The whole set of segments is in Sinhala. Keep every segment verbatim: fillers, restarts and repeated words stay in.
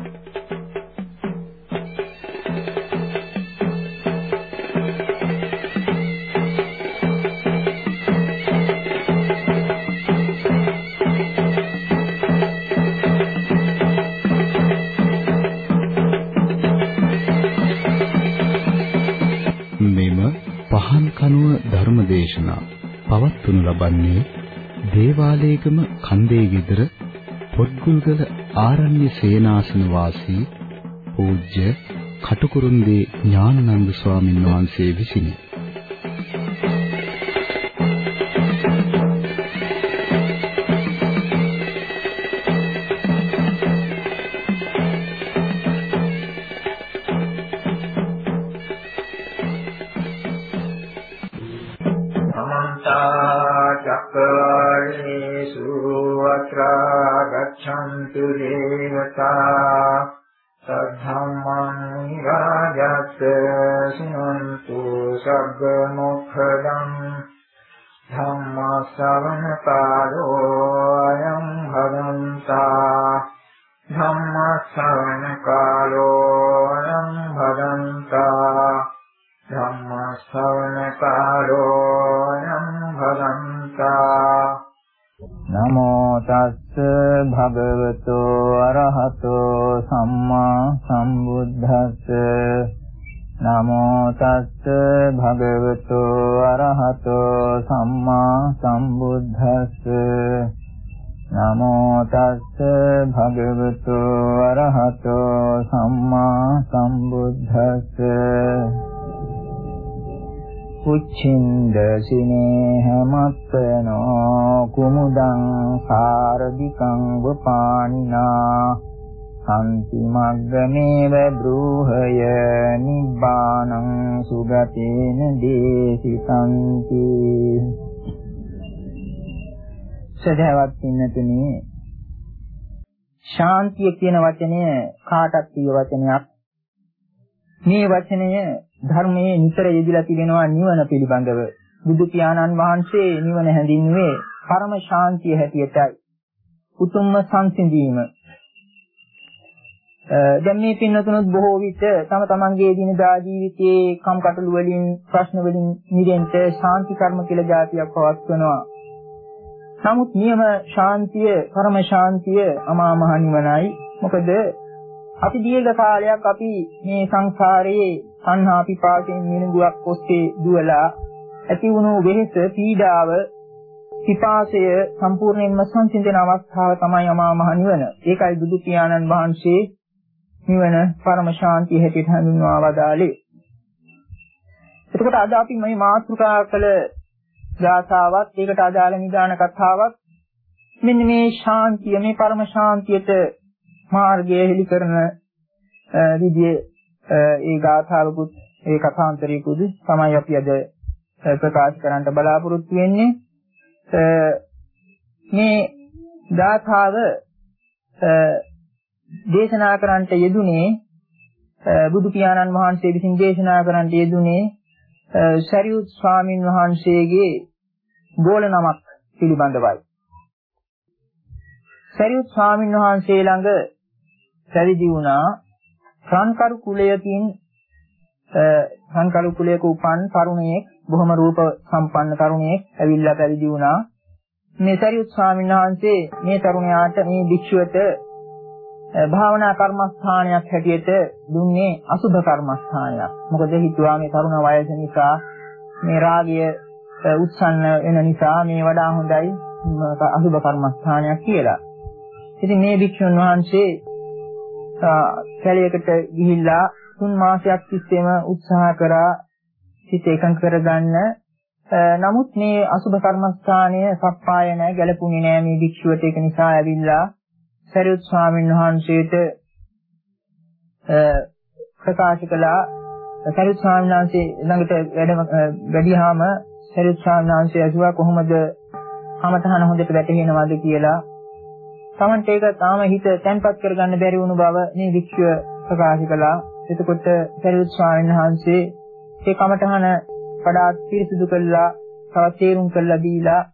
ධර්මදේශනා පවත්වනු ලබන්නේ දේවාලේගම කන්දේ ගෙදර පොත්ගුල්ගල ආරණ්‍ය සේනාසන වාසී පූජ්‍ය කටුකුරුන්දී ඥානানন্দ ස්වාමීන් වහන්සේ විසිනි. गच्छन्तु देवता सद्धम्मं राजत् सुनन्तु सर्वमुखदं धम्म श्रवण कालो अयं भदन्ता धम्म श्रवण कालो अयं भदन्ता धम्म श्रवण कालो अयं भदन्ता नमो तस्स भगवतो अरहतो सम्मा सम्बुद्धस्स नमो तस्स भगवतो अरहतो सम्मा सम्बुद्धस्स नमो तस्स भगवतो अरहतो सम्मा सम्बुद्धस्स උච්චින්ද සිනේහමත්තනෝ කුමුදං සාරදිකං වපානිනා සම්ති මග්ගමේව බ්‍රූහය නිබ්බානං සුගතේන දේසිතන්ති. සදහවත් පින්නතුනි, ශාන්තිය කියන වචනය කාටත් ප්‍රිය වචනයක්. මේ වචනය ධර්මයේ නිතර යෙදিলা තිබෙනවා නිවන පිළිබඳව. බුදු පියාණන් වහන්සේ නිවන හැඳින්වුවේ පරම ශාන්තිය හැටියටයි. උතුම්ම සංසිඳීම. දැන් මේ පින්නතුණුත් බොහෝ විට තම තමන්ගේ දිනදා ජීවිතයේ කම්කටොළු වලින් ප්‍රශ්න වලින් නිරෙන්න ශාන්ති කර්ම කියලා જાතියක් පවත්වනවා. නමුත් නියම ශාන්තිය, පරම ශාන්තිය අමා මහ නිවනයි. මොකද අපි දීර්ඝ කාලයක් අපි මේ සංසාරයේ සංහා පිපාසයෙන් මිනිගුවක් ඔස්සේ දුවලා ඇති වුණු වෙහෙස, පීඩාව, පිපාසය සම්පූර්ණයෙන්ම සංසිඳන අවස්ථාව තමයි අමා මහ නිවන. ඒකයි බුදු පියාණන් වහන්සේ නිවන පරම ශාන්තිය හැටියට හඳුන්වා වදාළේ. එතකොට අද අපි මේ මාතෘකා කළ ගාථාවත්, ඒකට අදාළ නිදාන කතාවක් මෙන්න මේ ශාන්තිය, මේ පරම ශාන්තියට මාර්ගය හෙළි කරන විදිහේ ඒ ගාථාවකුත් ඒ කථාන්තරයකුත් තමයි අපි අද ප්‍රකාශ කරන්න බලාපොරොත්තු වෙන්නේ. මේ ගාථාව දේශනා කරන්නට යෙදුනේ බුදු පියාණන් වහන්සේ විසින් දේශනා කරන්නට යෙදුනේ සරියුත් ස්වාමීන් වහන්සේගේ ගෝල නමක් පිළිබඳවයි. සරියුත් ස්වාමීන් වහන්සේ ළඟ පැවිදි වුණා සංකරු කුලයකින් සංකරු කුලයක උපන් තරුණයෙක්, බොහොම රූප සම්පන්න තරුණයෙක් ඇවිල්ලා පැවිදි වුණා. මේ සරියුත් ස්වාමීන් වහන්සේ මේ තරුණයාට, මේ භික්ෂුවට භාවනා කර්මස්ථානයක් හැටියට දුන්නේ අසුභ කර්මස්ථානයක්. මොකද හිතුවා මේ තරුණ වයස නිසා, මේ රාගය උත්සන්න වෙන නිසා මේ වඩා හොඳයි අසුභ කර්මස්ථානයක් කියලා. ඉතින් මේ භික්ෂුන් වහන්සේ කැලයකට ගිහිල්ලා තුන් මාසයක් තිස්සේම උත්සාහ කරා සිත එකඟ කරගන්න. නමුත් මේ අසුභ කර්මස්ථානය සප්පාය නැහැ, ගැලපුණේ නැහැ මේ භික්ෂුවට. ඒක නිසා ඇවිල්ලා සරියුත් ස්වාමීන් වහන්සේට ප්‍රකාශ කළා. සරියුත් ස්වාමීන් වහන්සේ ළඟට වැඩිහාම සරියුත් ස්වාමීන් වහන්සේ අසුවා කොහොමද කමතහන හොඳට වැටහෙනවද කියලා. තමන්ට ඒක තාම හිත තැන්පත් කරගන්න බැරි වුණු බව මේ වික්ෂුව ප්‍රකාශ කළා. එතකොට සරියුත් ස්වාමීන් වහන්සේ ඒ කමඨහන වඩා පිරිසිදු කළා, තවත් තේරුම් කළා දීලා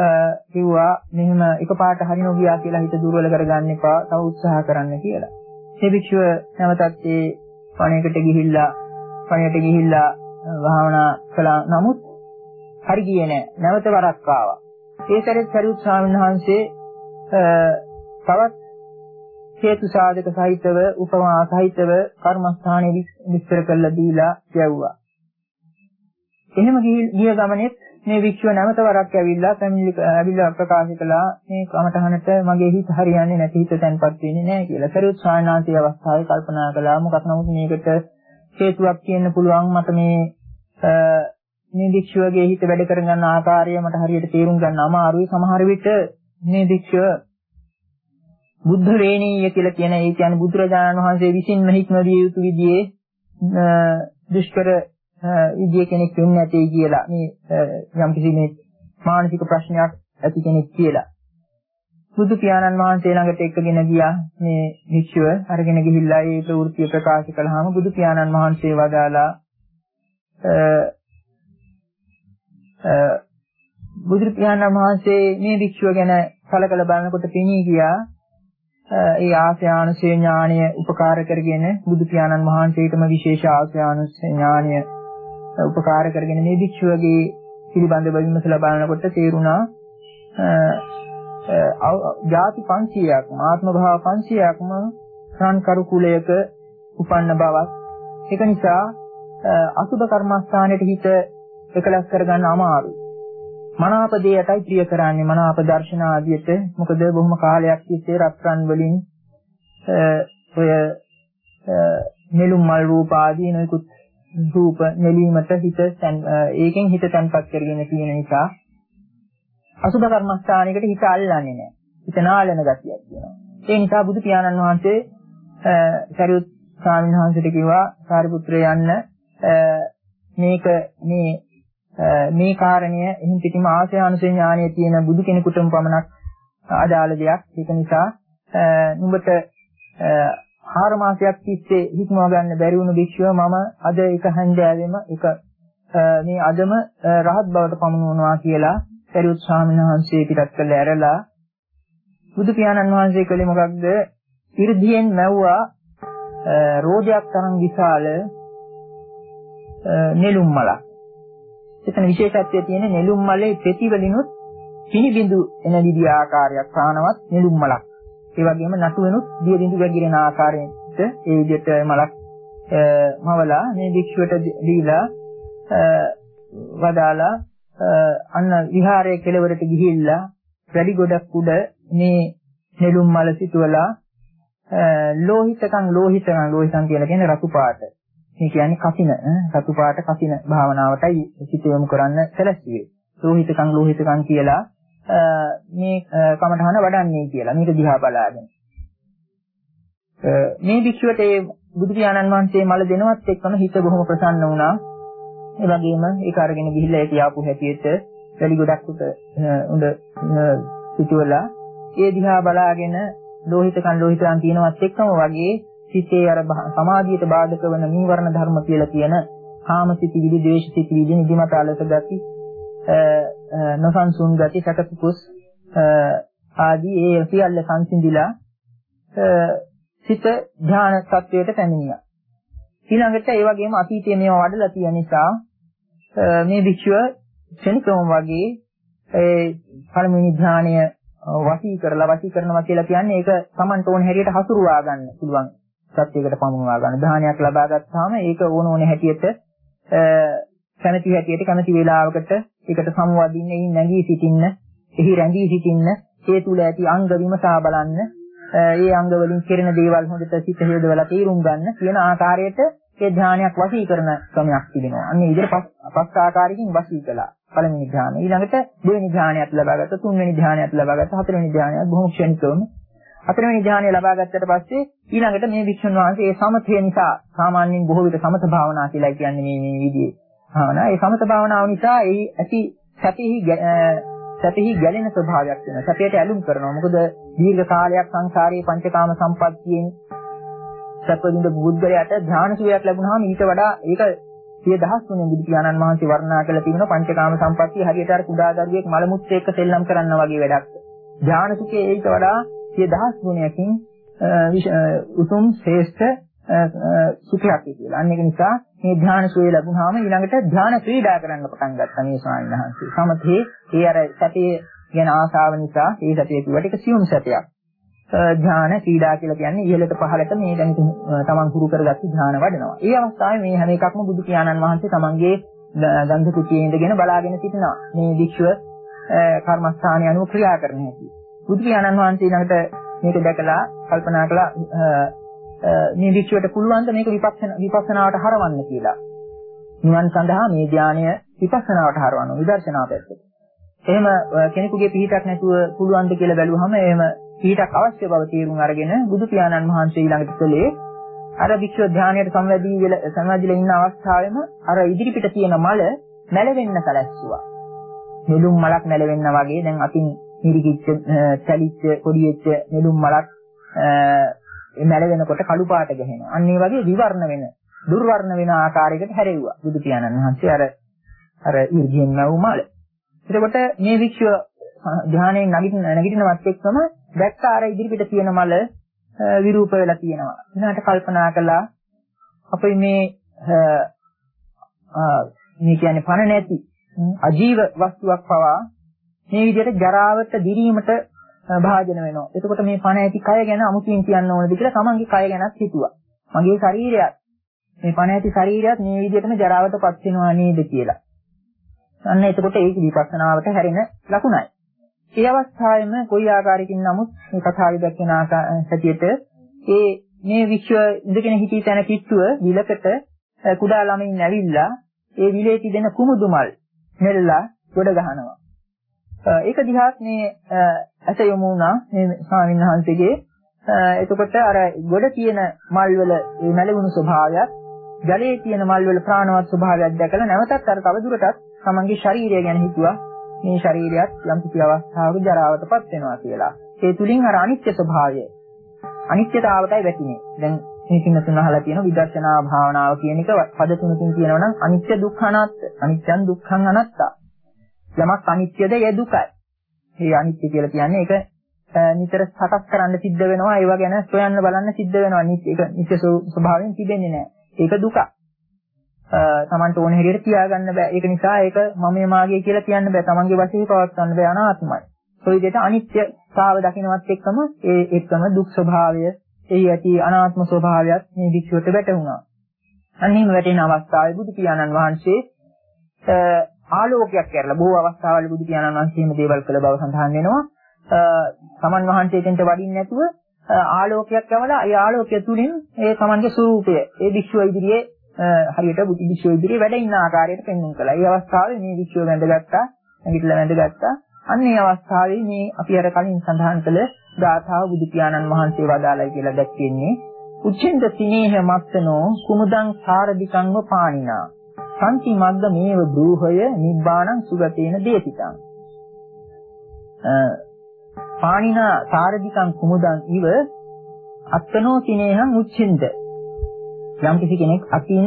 කිව්වා මෙහෙම එකපාරට හරි නොගියා කියලා හිත දුර්වල කරගන්න එපා, තව උත්සාහ කරන්න කියලා. මේ භික්ෂුව නැවතත් ඒ වණයකට ගිහිල්ලා වණයට ගිහිල්ලා භාවනා කළා. නමුත් හරි ගියේ නැහැ. නැවත වරක් ආවා. ඒ සැරේ සරියුත් ස්වාමීන් වහන්සේ තවත් හේතු සාධක සහිතව උපමා සහිතව කර්මස්ථානයේ විස්තර කරලා දීලා යවුවා. එහෙම ගිය ගමනේත් මේ වික්ෂුව නැවත වරක් ඇවිල්ලා පැමිණිලි ඇවිල්ලා ප්‍රකාශ කළා මේ කමඨහනට මගේ හිත හරියන්නේ නැති හිත තැන්පත් වෙන්නේ නැහැ කියලා. සරියුත් ස්වාමීන් වහන්සේ අවස්ථාවේ කල්පනා කළා මොකක් නමුත් මේකට හේතුවක් කියන්න පුළුවන් මට මේ මේ වික්ෂුවගේ හිත වැඩ කරගන්න ආකාරය මට හරියට තේරුම් ගන්න අමාරුයි. සමහර විට මේ වික්ෂුව බුද්ධ වේණීය කියලා කියන ඒ කියන්නේ බුදුරජාණන් වහන්සේ විසින්ම හික්මවිය යුතු විදිහේ දුෂ්කර විදිය කෙනෙක් වෙන්නේ නැtei කියලා මේ යම් කිසි මේ මානසික ප්‍රශ්නයක් ඇති කෙනෙක් කියලා බුදු පියාණන් වහන්සේ ළඟට එක්කගෙන ගියා මේ වික්ෂුව අරගෙන ගිහිල්ලා ඒ ප්‍රවෘත්ති ප්‍රකාශ කළාම බුදු පියාණන් වහන්සේ වදාලා බුදු පියාණන් වහන්සේ මේ වික්ෂුව ගැන කලකල බලනකොට පෙනී ගියා ඒ ආශ්‍රයානුසේ ඥානය උපකාර කරගෙන බුදු පියාණන් වහන්සේටම විශේෂ ආශ්‍රයානුසේ ඥානය උපකාර කරගෙන මේ භික්ෂුවගේ පිළිබඳව විමසලා බලනකොට තේරුණා ජාති පන්සියයක්ම ආත්ම භාව පන්සියයක්ම සංකරු කුලයක උපන්න බවක් ඒක නිසා අසුභ කර්මස්ථානයේ හිත එකලස් කරගන්න අමාරුයි මනාප දෙයටයි ප්‍රිය කරන්නේ මනාප දර්ශන ආදියට මොකද බොහොම කාලයක් තිස්සේ රත්රන් වලින් ඔය නෙළුම් මල් රූප ආදී නොයෙකුත් රූප නෙලීමට හිත ඒකෙන් හිත තැන්පත් කරගෙන තියෙන නිසා අසුභ කර්මස්ථානයකට හිත අල්ලන්නේ නැහැ. හිත නාලන ගතියක් තියෙනවා. ඒ නිසා බුදු පියාණන් වහන්සේ සරියුත් ස්වාමීන් වහන්සේට කිව්වා සාරිපුත්‍රය යන්න මේක මේ මේ කාරණය එහින් පිටිම ආශ්‍රයානුසේ ඥානයේ තියෙන බුදු කෙනෙකුටම පමණක් අදාළ දෙයක්. ඒක නිසා නුඹට හාර මාසයක් තිස්සේ හික්මව ගන්න බැරි වුණු භික්ෂුව මම අද එක හන්දෑවෙම එක මේ අදම රහත් බවට පමුණුවනවා කියලා සරියුත් ස්වාමීන් වහන්සේ පිටත් කළ ඇරලා බුදු පියාණන් වහන්සේ කලේ මොකක්ද? ඉර්ධියෙන් මැව්වා රෝදයක් තරම් විශාල නෙළුම් මලක්. එතන විශේෂත්වය තියෙන නෙළුම් මලේ පෙති වලිනුත් පිනිබිඳු එන විදිහ ආකාරයක් ප්‍රාණවත් නෙළුම් මලක්. ඒ වගේම නටු වෙනුත් දිය බිඳු වැగిරෙන ආකාරයට ඒ විදිහට මලක් මවලා මේ භික්ෂුවට දීලා වදාලා අන්න විහාරයේ කෙළවරට ගිහිල්ලා වැඩි ගොඩක් උඩ මේ නෙළුම් මල සිටුවලා ලෝහිතකම් ලෝහිතකම් ලෝහිතම් කියලා කියන්නේ රතු පාට. මේ කියන්නේ කසින රතු පාට කසින භාවනාවටයි සිත යොමු කරන්න සැලැස්සියේ. ලෝහිතකම් ලෝහිතකම් කියලා මේ කමඨහන වඩන්නේ කියලා මේක දිහා බලාගෙන මේ භික්ෂුවට ඒ බුදු පියාණන් වහන්සේ මල දෙනවත් එක්කම හිත බොහොම ප්‍රසන්න වුණා. ඒ වගේම ඒක අරගෙන ගිහිල්ලා ඒ කියාපු හැටියට වැඩි ගොඩක් උඩ උඩ සිටුවලා ඒ දිහා බලාගෙන ලෝහිතකම් ලෝහිතකම් කියනවත් එක්කම වගේ සිතේ අර සමාධියට බාධක වන නීවරණ ධර්ම කියලා කියන කාමසිතිවිලි, ද්වේෂසිතිවිලි, නිදිමත අලස ගති, නොසන්සුන් ගති, සැකසුකුස් ආදී ඒ සියල්ල සංසිඳිලා සිත ධ්‍යාන තත්වයට පැමිණියා. ඊළඟට ඒ වගේම අතීතයේ මේවා වඩලා තියෙන නිසා මේ භික්ෂුව ක්ෂණිකවම වගේ ඒ පළමුවෙනි ධ්‍යානය වශී කරලා වශී කරනවා කියලා කියන්නේ ඒක Tamanට ඕන හැටියට හසුරුවා ගන්න පුළුවන් සත්‍යයකට පමුණවා ගන්න. ධ්‍යානයක් ලබා ගත්තාම ඒක ඕන ඕන හැටියට කැමැති හැටියට කැමැති වේලාවකට ඒකට සමවදින්න, එයින් නැගී සිටින්න, එහි රැඳී සිටින්න, ඒ තුල ඇති අංග විමසා බලන්න, ඒ අංග වලින් කෙරෙන දේවල් හොඳට සිත හේදවලා තීරුම් ගන්න කියන ආකාරයට ඒ ධ්‍යානයක් වශී කරන ක්‍රමයක් තිබෙනවා. අන්න ඒ විදිහට පස් ආකාරයකින් වශී කළා. පළවෙනි ධ්‍යානය. ඊළඟට දෙවෙනි ධ්‍යානයත් ලබාගත්තා, තුන්වෙනි ධ්‍යානයත් ලබාගත්තා, හතරවෙනි ධ්‍යානයත් බොහොම ක්ෂණිකවම. හතරවෙනි ධ්‍යානය ලබා ගත්තට පස්සේ ඊළඟට මේ වික්ෂුන් වහන්සේ ඒ සමථය නිසා සාමාන්‍යයෙන් බොහෝ විට සමථ භාවනා කියලා කියන්නේ මේ මේ විදිහේ භාවනා. ඒ සමථ භාවනාව නිසා ඒ ඇති සතිහි සතිහි ගැලෙන ස්වභාවයක් වෙනවා. සතියට ඇලුම් කරනවා. මොකද දීර්ඝ කාලයක් සංසාරයේ පංචකාම සම්පත්තියෙන් සත්වදින්ද බුද්ධයාට ධ්‍යාන සුවයක් ලැබුණාම ඊට වඩා ඒක සිය දහස් ගුණෙන් බුදු පියාණන් වහන්සේ වර්ණනා කළ තිබෙනවා. පංචකාම සම්පත්තිය හරියට අර කුඩා දරුවෙක් මල මුත්‍රා එක්ක සෙල්ලම් කරනවා වගේ වැඩක්. ධ්‍යාන සුඛයේ ඊට වඩා සිය දහස් ගුණයකින් උතුම් ශ්‍රේෂ්ඨ සුඛයක් කියලා. අන්න ඒක නිසා මේ ධ්‍යාන සුවය ලැබුණාම ඊළඟට ධ්‍යාන ක්‍රීඩා කරන්න පටන් ගත්තා මේ ස්වාමීන් වහන්සේ. සමතේ ඒ අර සතියේ ගැන ආසාව නිසා ඒ සතිය කිව්වට ඒක සියුම් සතියක්. ධ්‍යාන ක්‍රීඩා කියලා කියන්නේ ඉහළට පහළට මේ දැන් තමන් හුරු කරගත්තු ධ්‍යාන වඩනවා. ඒ අවස්ථාවේ මේ හැම එකක්ම බුදු පියාණන් වහන්සේ තමන්ගේ ගන්ධ කුටියේ ඉඳගෙන බලාගෙන සිටිනවා. මේ විශ්ව කර්මස්ථානය අනුව ක්‍රියා කරන හැටි. බුදු පියාණන් වහන්සේ ළඟට මේක දැකලා කල්පනා කළා මේ විශ්වයට පුළුවන් ද මේක විපස්සනා විපස්සනාවට හරවන්න කියලා. නිවන් සඳහා මේ ධානය විපස්සනාවට හරවන්න විදර්ශනා පැත්තට. එහෙම කෙනෙකුගේ පිහිටක් නැතුව පුළුවන් ද කියලා බැලුවහම එහෙම පිහිටක් අවශ්‍ය බව තේරුම් අරගෙන බුදු පියාණන් වහන්සේ ඊළඟට කළේ අර විශ්ව ධානයට සංවැදී වෙලා සංවැදීලා ඉන්න අවස්ථාවේම අර ඉදිරිපිට තියෙන මල මැලවෙන්න සැලැස්සුවා. නෙළුම් මලක් මැලවෙන්න වගේ දැන් අතින් හිරිකිච්ච චලිච්ච පොඩියෙච්ච නෙළුම් මලක් ඒ මැලවෙනකොට කළු පාට ගහනවා. අන්න ඒ වගේ විවර්ණ වෙන දුර්වර්ණ වෙන ආකාරයකට හැරෙව්වා බුදු පියාණන් වහන්සේ අර අර ඊර්ජියෙන් නැවු මල. එතකොට මේ විශ්ව ධානයෙන් නැගිටින නැගිටිනවත් එක්කම දැක්ක අර ඉදිරිපිට තියෙන මල විරූප වෙලා තියෙනවා. ඊළඟට කල්පනා කළා අපේ මේ මේ කියන්නේ පණ නැති අජීව වස්තුවක් පවා මේ විදිහට ජරාවට දිරීමට භාජන වෙනවා. එතකොට මේ පණ ඇති කය ගැන අමුතුවෙන් කියන්න ඕනද කියලා තමන්ගේ කය ගැනත් හිතුවා. මගේ ශරීරයත් මේ පණ ඇති ශරීරයත් මේ විදිහටම ජරාවටපත් වෙනවා නේද කියලා. අන්න එතකොට ඒක විපස්සනාවට හැරෙන ලකුණයි. ඒ අවස්ථාවේම කොයි ආකාරයකින් නමුත් මේ කතාවේ දැක්වෙන හැටියට ඒ මේ විශ්ව ඉඳගෙන හිටි තැන කිට්ටුව විලකට කුඩා ළමයින් ඇවිල්ලා ඒ විලේ තිබෙන කුමුදු මල් නෙල්ලා ගොඩ ගහනවා. ඒක දිහාත් මේ ඇස යොමු වුණා මේ ස්වාමීන් වහන්සේගේ. එතකොට අර ගොඩ තියෙන මල් වල මේ මැලවුණු ස්වභාවයත් ජලයේ තියෙන මල් වල ප්‍රාණවත් ස්වභාවයක් දැකලා නැවතත් අර තව දුරටත් තමන්ගේ ශරීරය ගැන හිතුවා. මේ ශරීරයත් යම් කිසි අවස්ථාවක ජරාවටපත් වෙනවා කියලා. ඒ තුලින් අර අනිත්‍ය ස්වභාවය අනිත්‍යතාවටයි වැටෙන්නේ. දැන් මේ කින්නතුන් අහලා තියෙන විදර්ශනා භාවනාව කියන එක පද තුනකින් කියනවා නම් අනිත්‍ය දුක්ඛ අනාත්ත. අනිත්‍යං දුක්ඛං අනාත්තා. යමක් අනිත්‍යද ඒ දුකයි. මේ අනිත්‍ය කියලා කියන්නේ ඒක නිතර සකස් කරන්න සිද්ධ වෙනවා. ඒවා ගැන සොයන්න බලන්න සිද්ධ වෙනවා. ඒක නිත්‍ය ස්වභාවයෙන් තිබෙන්නේ නැහැ. ඒක දුක. තමන්ට ඕන හැටියට තියාගන්න බෑ. ඒක නිසා ඒක මමයේ මාගේ කියලා කියන්න බෑ. තමන්ගේ වශයෙන් පවත්වන්න බෑ. අනාත්මයි. ඒ විදිහට අනිත්‍යතාව දකින්නවත් එක්කම ඒ එක්කම දුක් ස්වභාවය, එහි ඇති අනාත්ම ස්වභාවයත් මේ විශ්වයට වැටුණා. අන්නේම වැටෙන අවස්ථාවේ බුදු පියාණන් වහන්සේ ආලෝකයක් කරලා බොහෝ අවස්ථාවල බුදු පියාණන් වහන්සේ මේ දේවල් කළ බව සඳහන් වෙනවා. තමන් වහන්සේට වඩින්න නැතුව ආලෝකයක් යවලා ඒ ආලෝකය තුලින් ඒ තමන්ගේ ස්වરૂපය ඒ විශ්ව ඉදිරියේ හරියට බුදු විශ්ව ඉදිරියේ වැඩ ඉන්න ආකාරයට පෙන්වන්න කළා. ඒ අවස්ථාවේ මේ විශ්ව වැඳගත්තා, නැගිටලා වැඳගත්තා. අන්න ඒ අවස්ථාවේ මේ අපි අර කලින් සඳහන් කළ ගාථාව බුදු පියාණන් වහන්සේ වදාළයි කියලා දැක්වෙන්නේ උච්චෙන්ද සිනේහ මත්තනෝ කුමුදං සාරදිකංව පාණිනා සම්ති මග්ග මේව බ්‍රූහය නිබ්බාණං සුගතේන දේතිතං. පාණිනා සාරදිකං කුමුදං ඉව අත්තනෝ සිනේහං උච්චෙන්ද. යම් කිසි කෙනෙක් අතින්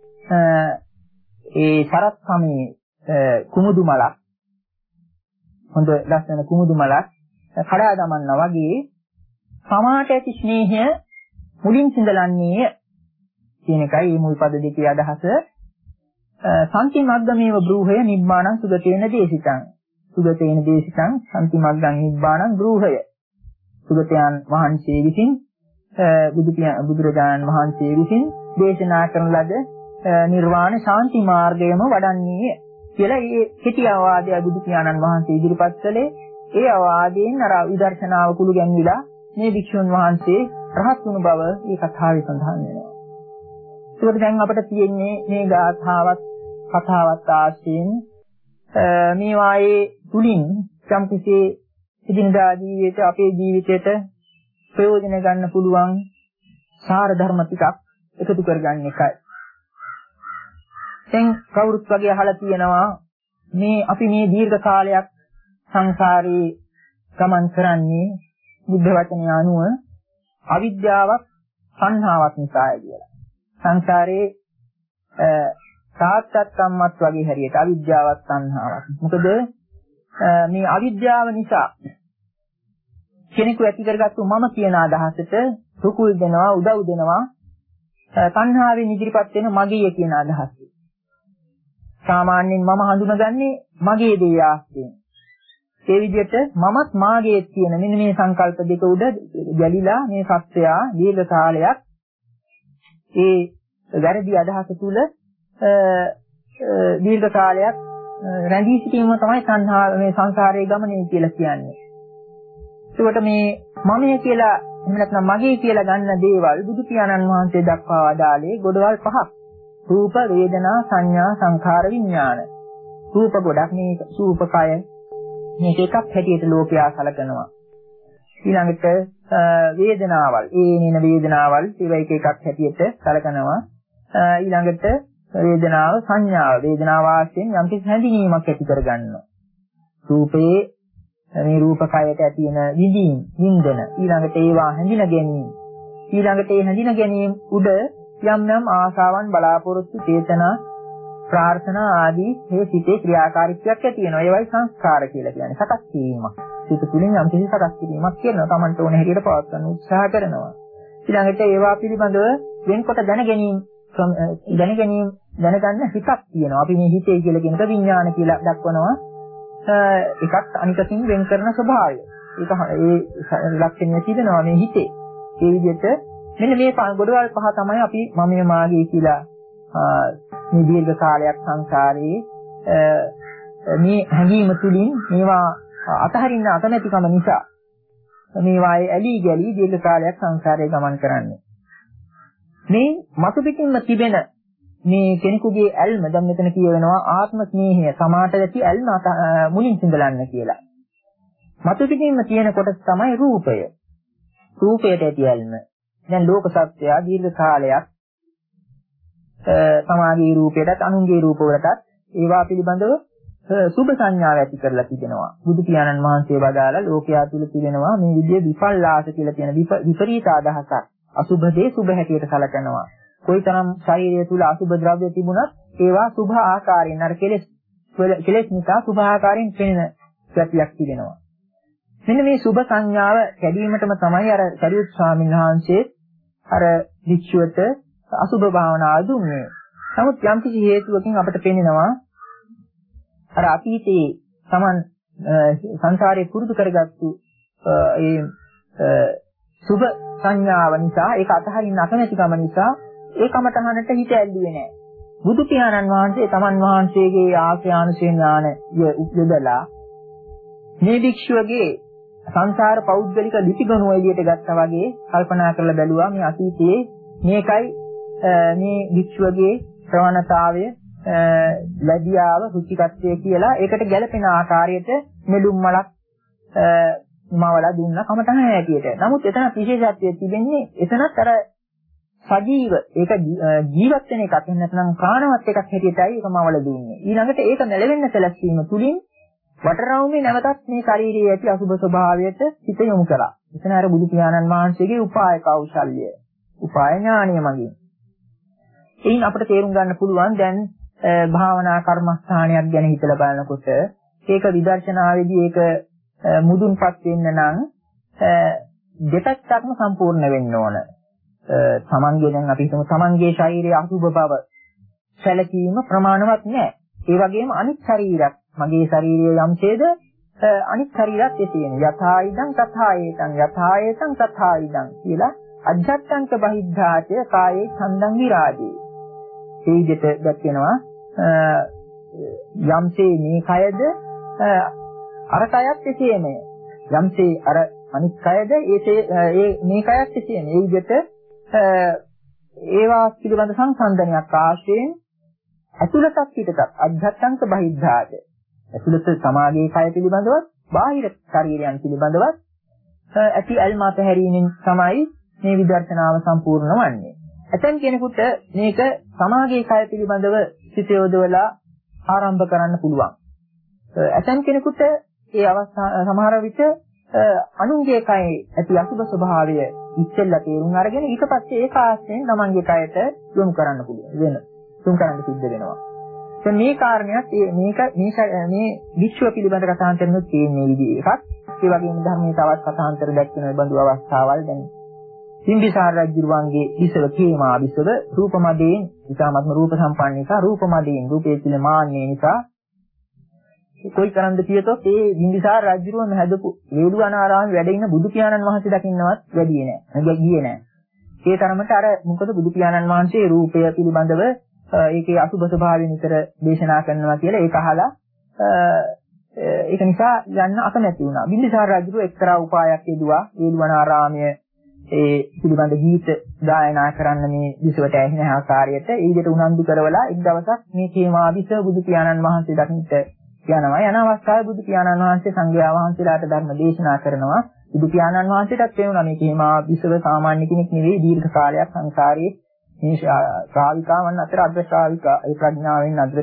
ඒ සරත් සමයේ කුමුදු මලක් හොඳ ලස්සන කුමුදු මලක් කඩා දමන්නා වගේ සමාට ඇති ස්නේහය මුලින් සිඳලන්නේ කියන එකයි මේ මුල් පද දෙකේ අදහස. සම්ති මග්ගමේව බ්‍රූහය නිබ්බාණං සුගතේන දේශිතං. සුගතේන දේශිතං සම්ති මග්ගං නිබ්බාණං බ්‍රූහය. සුගතයන් වහන්සේ විසින් බුදු බුදුරජාණන් වහන්සේ විසින් දේශනා කරන ලද නිර්වාණ ශාන්ති මාර්ගයම වඩන්නේ කියලා මේ කෙටි අවවාදය බුදු පියාණන් වහන්සේ ඉදිරිපත් කළේ. ඒ අවවාදයෙන් අර විදර්ශනාව කුළු ගැන්විලා මේ භික්ෂුන් වහන්සේ රහත් වුණු බව මේ කතාවේ සඳහන් වෙනවා. ඒකට දැන් අපිට තියෙන්නේ මේ ගාථාවත් කතාවත් ආශ්‍රයෙන් මේ වායේ තුලින් සම්පිසේ ඉදිනදා ජීවිතේ අපේ ජීවිතේට ප්‍රයෝජන ගන්න පුළුවන් සාර ධර්ම ටිකක් එකතු කරගන්න එකයි. දැන් කවුරුත් වගේ අහලා තියෙනවා මේ අපි මේ දීර්ඝ කාලයක් සංසාරේ ගමන් කරන්නේ බුද්ධ වචනය අනුව අවිද්‍යාවක් සංහාවක් නිසායි කියලා. සංසාරේ සාත්‍යත් සම්මත් වගේ හැරියට අවිද්‍යාවක් සංහාවක්. මොකද මේ අවිද්‍යාව නිසා කෙනෙකු ඇති කරගත්තු මම කියන අදහසට රුකුල් දෙනවා, උදව් දෙනවා. තණ්හාවෙන් ඉදිරිපත් වෙන මගේ කියන අදහස. සාමාන්‍යයෙන් මම හඳුනගන්නේ මගේ දේ ආස්තෙන්. ඒ විදිහට මමත් මාගේ කියන මෙන්න මේ සංකල්ප දෙක උඩ ගැලිලා මේ සත්‍යය දීර්ඝ කාලයක් ඒ වැරදි අදහස තුල දීර්ඝ කාලයක් රැඳී සිටීම තමයි සංහා මේ සංසාරයේ ගමනේ කියලා කියන්නේ. ඒකට මේ මමයේ කියලා එහෙම නැත්නම් මගේ කියලා ගන්න දේවල් බුදු පියාණන් වහන්සේ දක්වා වදාළේ ගොඩවල් පහක්. රූප, වේදනා, සංඥා, සංඛාර, විඥාන. රූප ගොඩක් මේ රූපකය මේක එකක් හැටියට ලෝකයා සැලකනවා. ඊළඟට වේදනාවල්, ඒ නේන වේදනාවල් ඒවා එක එකක් හැටියට සැලකනවා. ඊළඟට වේදනාව, සංඥාව, වේදනාව වාස්යෙන් යම් කිසි හැඳිනීමක් ඇති කරගන්නවා. රූපේ මේ රූපකයට ඇති වෙන විඳින්, විඳන, ඊළඟට ඒවා හැඳින ගැනීම. ඊළඟට ඒ හැඳින ගැනීම උඩ යම් යම් ආශාවන්, බලාපොරොත්තු, චේතනා, ප්‍රාර්ථනා ආදී මේ සිතේ ක්‍රියාකාරීත්වයක් ඇති වෙනවා. ඒවයි සංස්කාර කියලා කියන්නේ. සකස් කිරීමක්. සිත තුළින් යම් කිසි සකස් කිරීමක් කරනවා. Tamanට ඕන හැටියට පවත් ගන්න උත්සාහ කරනවා. ඊළඟට ඒවා පිළිබඳව වෙන්කොට දැන ගැනීම, දැන ගැනීම දැනගන්න හිතක් තියෙනවා. අපි මේ හිතේ කියලා කියන එක විඥාන කියලා දක්වනවා. එකක් අනිකකින් වෙන් කරන ස්වභාවය. ඒක ඒ ලක්ෂණය තිබෙනවා මේ හිතේ. ඒ විදිහට මෙන්න මේ ගොඩවල් පහ තමයි අපි මම මාගේ කියලා මේ දීර්ඝ කාලයක් සංසාරේ මේ හැඟීම තුලින් මේවා අතහරින්න අකමැතිකම නිසා මේවායේ ඇලී ගැලී දීර්ඝ කාලයක් සංසාරේ ගමන් කරන්නේ. මේ මතු පිටින්ම තිබෙන මේ කෙනෙකුගේ ඇල්ම දැන් මෙතන කියවෙනවා ආත්ම ස්නේහය සමාට ඇති ඇල්ම මුලින් සිඳලන්න කියලා. මතු පිටින්ම තියෙන කොටස තමයි රූපය. රූපයට ඇති ඇල්ම. දැන් ලෝක සත්‍යය දීර්ඝ කාලයක් සමාගයේ රූපයටත් අනුන්ගේ රූපවලටත් ඒවා පිළිබඳව සුභ සංඥාව ඇති කරලා තිබෙනවා. බුදු පියාණන් වහන්සේ වදාලා ලෝකයා තුල තිබෙනවා මේ විදිහේ විපල්ලාස කියලා කියන විපරීත අදහසක්. අසුභ දේ සුභ හැටියට සැලකනවා. කොයිතරම් ශරීරය තුල අසුභ ද්‍රව්‍ය තිබුණත් ඒවා සුභ ආකාරයෙන් අර කෙලෙස් කෙලෙස් නිසා සුභ ආකාරයෙන් පෙනෙන ප්‍රතියක් තිබෙනවා. මෙන්න මේ සුභ සංඥාව කැඩීමටම තමයි අර සරියුත් ස්වාමීන් වහන්සේ අර වික්ෂුවට අසුභ භාවනාව දුන්නේ. නමුත් යම් කිසි හේතුවකින් අපිට පේනවා අර අතීතයේ Taman සංසාරේ පුරුදු කරගත්තු ඒ සුභ සංඥාව නිසා ඒක අතහරින්න අකමැතිකම නිසා ඒ කමතහනට හිත ඇල්ලුවේ නැහැ. බුදු පියාණන් වහන්සේ Taman වහන්සේගේ ආශ්‍රයානුසේ ඥාන යොදලා මේ භික්ෂුවගේ සංසාර පෞද්ගලික ලිපිගණුව එළියට ගත්තා වගේ කල්පනා කරලා බැලුවා මේ අතීතයේ මේකයි මේ භික්ෂුවගේ ප්‍රවණතාවය ලැබියාව රුචිකත්වය කියලා ඒකට ගැළපෙන ආකාරයට මෙලුම් මලක් මවලා දුන්න කමතහ හැටියට. නමුත් එතන විශේෂත්වය තිබෙන්නේ එතනත් අර සජීව ඒක ජීවත් වෙන එකක් නැත්නම් කාණවත් එකක් හැටියටයි ඒක මවලා දුන්නේ. ඊළඟට ඒක නැලෙන්න සැලැස්වීම තුලින් වටරවුමේ නැවතත් මේ ශාරීරියේ ඇති අසුභ ස්වභාවයට හිත යොමු කරා. එතන අර බුදු පියාණන් වහන්සේගේ උපාය කෞශල්‍ය, උපාය ඥානය මගින්. එයින් අපිට තේරුම් ගන්න පුළුවන් දැන් භාවනා කර්මස්ථානයක් ගැන හිතලා බලනකොට ඒක විදර්ශනාවේදී ඒක මුදුන්පත් වෙන්න නම් දෙපැත්තක්ම සම්පූර්ණ වෙන්න ඕන. තමන්ගේ දැන් අපි හිතමු තමන්ගේ ශරීරයේ අසුභ බව සැලකීම ප්‍රමාණවත් නැහැ. ඒ වගේම අනිත් ශරීරයක් මගේ ශරීරයේ යම්සේද අනිත් ශරීරات එතේන යථායිදං තථායේතං යථායේතං තථායිදං කියලා අජ්ජත්තංක බහිද්ධාචය කායේ ඡන්දං විරාජේ. ඒ විදිහට දැක්වෙනවා යම්සේ මේ කයද අර කයත් එසේම යම්සේ අර අනිත් කයද ඒ මේ කයත් එසේම. ඒ විදිහට ඒවා පිළිබඳ සංසන්දනයක් ආශ්‍රයෙන් අතුලතක් පිටතක් අධ්‍යාත්මක බහිද්ධාද අතුලත සමාගයේ කය පිළිබඳවත් බාහිර ශරීරයන් පිළිබඳවත් ඇති අල්මාත හැරීමෙන් තමයි මේ විදර්ශනාව සම්පූර්ණ වන්නේ. ඇතැම් කෙනෙකුට මේක සමාගයේ කය පිළිබඳව සිත යොදවලා ආරම්භ කරන්න පුළුවන්. ඇතැම් කෙනෙකුට ඒ අවස්ථා සමහර විට අනුන්ගේ කයේ ඇති අසුභ ස්වභාවය ඉස්සෙල්ලා තේරුම් අරගෙන ඊට පස්සේ ඒක ආශ්‍රයෙන් තමන්ගේ කයට යොමු කරන්න පුළුවන් වෙන තුන් කරන්න සිද්ධ වෙනවා. දැන් මේ කාරණයක් මේක මේ මේ විශ්ව පිළිබඳ කතාන්තරෙත් තියෙන විදිහ එකක්. ඒ වගේම ධර්මයේ තවත් කතාන්තර දැක්වෙන බඳු අවස්ථාවල් දැන් බිම්බිසාර රජුගේ ඉසව කේමා විසව රූපමදයෙන් ඉතාමත්ම රූප සම්පන්න නිසා රූපමදයෙන් රූපයේ තිබෙන මාන්නේ නිසා කොයි තරම්ද කියතොත් ඒ බිම්බිසාර රජුම හැදපු වේළුවනාරාමේ වැඩ ඉන්න බුදු පියාණන් වහන්සේ දකින්නවත් වැඩියේ නැහැ. ගියේ නැහැ. ඒ තරමට අර මොකද බුදු පියාණන් වහන්සේ රූපය පිළිබඳව ඒකේ අසුබ ස්වභාවය නිතර දේශනා කරනවා කියලා ඒක අහලා ඒක නිසා යන්න අකමැති වුණා. බිම්බිසාර රජු එක්තරා උපායක් යෙදුවා වේළුවනාරාමයේ ඒ පිළිබඳ ගීත ගායනා කරන්න මේ විසවට ඇහෙන ආකාරයට ඒ විදිහට උනන්දු කරවලා එක් දවසක් මේ කේමාවිස බුදු පියාණන් වහන්සේ දකින්නට යනවා. යන අවස්ථාවේ බුදු පියාණන් වහන්සේ සංඝයා වහන්සේලාට ධර්ම දේශනා කරනවා. බුදු පියාණන් වහන්සේටත් තේරුණා මේ කේමාවිසව සාමාන්‍ය කෙනෙක් නෙවෙයි, දීර්ඝ කාලයක් සංසාරයේ මේ ශ්‍රාවිකාවන් අතර අග්‍ර ශ්‍රාවිකා ඒ ප්‍රඥාවෙන් අග්‍ර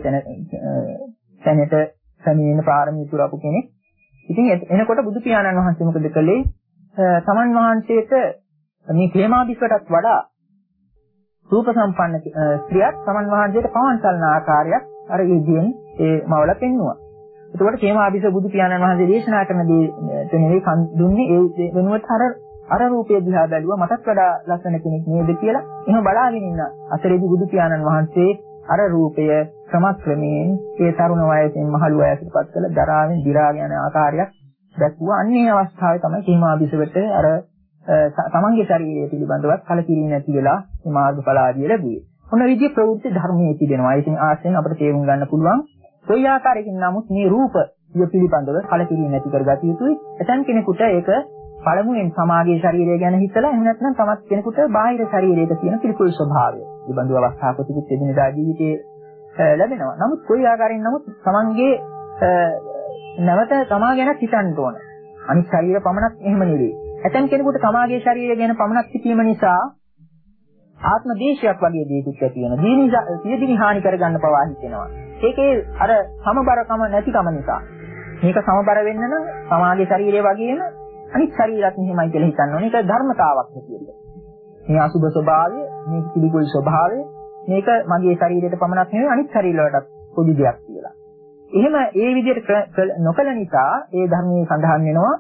තැනට සමීන පාරමී පුරපු කෙනෙක්. ඉතින් එනකොට බුදු පියාණන් වහන්සේ මොකද කළේ? තමන් වහන්සේට මේ කේමාවිසවටත් වඩා රූප සම්පන්න ස්ත්‍රියක් තමන් වහන්සේට පවන් සලන ආකාරයක් අර ඉදියෙන් ඒ මවල පෙන්නුවා. එතකොට කේමාවිස බුදු පියාණන් වහන්සේ දේශනා කරන දේ නෙවෙයි කන් දුන්නේ ඒ වෙනුවට අර අර රූපය දිහා බැලුවා මටත් වඩා ලස්සන කෙනෙක් නේද කියලා. එහෙම බලාගෙන ඉන්න අතරේදී බුදු පියාණන් වහන්සේ අර රූපය ක්‍රමක්‍රමයෙන් ඒ තරුණ වයසෙන් මහලු වයසටපත් කළ දරාවෙන් දි รา ගෙන ආකාරයක් දැක්වුවා. අන්නේ අවස්ථාවේ තමයි කේමාවිසවට අර තමන්ගේ ශරීරය පිළිබඳවත් කලකිරීම නැති වෙලා මේ මාර්ගඵල ආදිය ලැබුවේ. මොන විදිහේ ප්‍රවෘත්ති ධර්මයේ තිබෙනවා. ඉතින් ආශ්‍රයෙන් අපිට තේරුම් ගන්න පුළුවන්. කොයි ආකාරයකින් නමුත් මේ රූපය පිළිබඳව කලකිරීම නැති කරගatiya යුතුයි. එතන් කෙනෙකුට ඒක පළමුවෙන් සමාගයේ ශරීරය ගැන හිතලා එහෙම නැත්නම් තමත් කෙනෙකුට බාහිර ශරීරයක තියෙන පිළිකුල් ස්වභාවය. මේ බඳු අවස්ථාවකදී එදිනදා ජීවිතයේ ලැබෙනවා. නමුත් කොයි ආකාරයෙන් නමුත් තමන්ගේ නැවත තමා ගැන හිතන්න ඕන. අනිත් ශරීර පමණක් එහෙම නෙවෙයි. ඇතන් කෙනෙකුට තමාගේ ශරීරය ගැන පමණක් සිතීම නිසා ආත්ම දේශයක් වගේ දෙයක්ත් ඇති වෙනවා. දීනි සියදිනි හානි කරගන්න පවා හිතෙනවා. ඒකේ අර සමබරකම නැතිකම නිසා. මේක සමබර වෙන්න නම් තමාගේ ශරීරය වගේම අනිත් ශරීරات මෙහෙමයි කියලා හිතන්න ඕනේ. ඒක ධර්මතාවක් හැටියට. මේ අසුබ ස්වභාවය, මේ පිළිකුල් ස්වභාවය, මේක මගේ ශරීරයට පමණක් නෙවෙයි අනිත් ශරීරවලටත් පොදු දෙයක් කියලා. එහෙම ඒ විදිහට නොකළ නිසා ඒ ධර්මයේ සඳහන් වෙනවා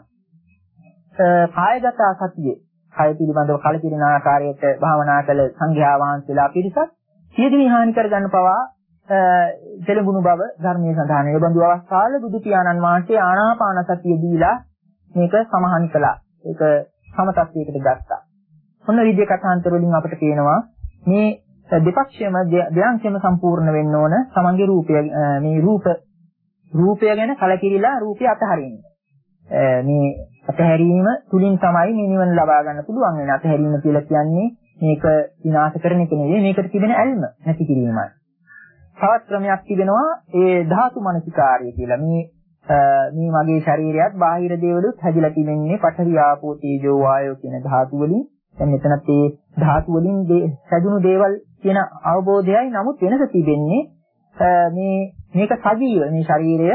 කායගත සතියේ කය පිළිබඳව කලකිරීම ආකාරයට භාවනා කළ සංඝයා වහන්සේලා පිරිසක් සියදිවි හානි කරගන්න පවා දෙලඟුණු බව ධර්මයේ සඳහන් වෙනවා. ඒ බඳු අවස්ථාවල බුදු පියාණන් වහන්සේ ආනාපාන සතිය දීලා මේක සමහන් කළා. ඒක සමතත්වයකට ගත්තා. මොන විදිහේ කථාන්තර වලින් අපිට පේනවා මේ දෙපක්ෂයම දෙයන්සෙම සම්පූර්ණ වෙන්න ඕන. තමන්ගේ රූපය මේ රූප රූපය ගැන කලකිරීලා රූපය අතහරින්න. මේ අතහැරීම තුලින් තමයි මේ නිවන ලබා ගන්න පුළුවන් වෙන. අතහැරීම කියලා කියන්නේ මේක විනාශ කරන එක නෙවෙයි, මේකට තිබෙන ඇල්ම නැති කිරීමයි. තවත් ක්‍රමයක් තිබෙනවා ඒ ධාතු මනසිකාර්ය කියලා. මේ මේ මගේ ශරීරයත් බාහිර දේවලුත් හැදිලා තිබෙන්නේ පඨවි ආපෝ තේජෝ වායෝ කියන ධාතු වලින්. දැන් මෙතනත් මේ ධාතු වලින් හැදුණු දේවල් කියන අවබෝධයයි. නමුත් වෙනස තිබෙන්නේ මේ මේක සජීව මේ ශරීරය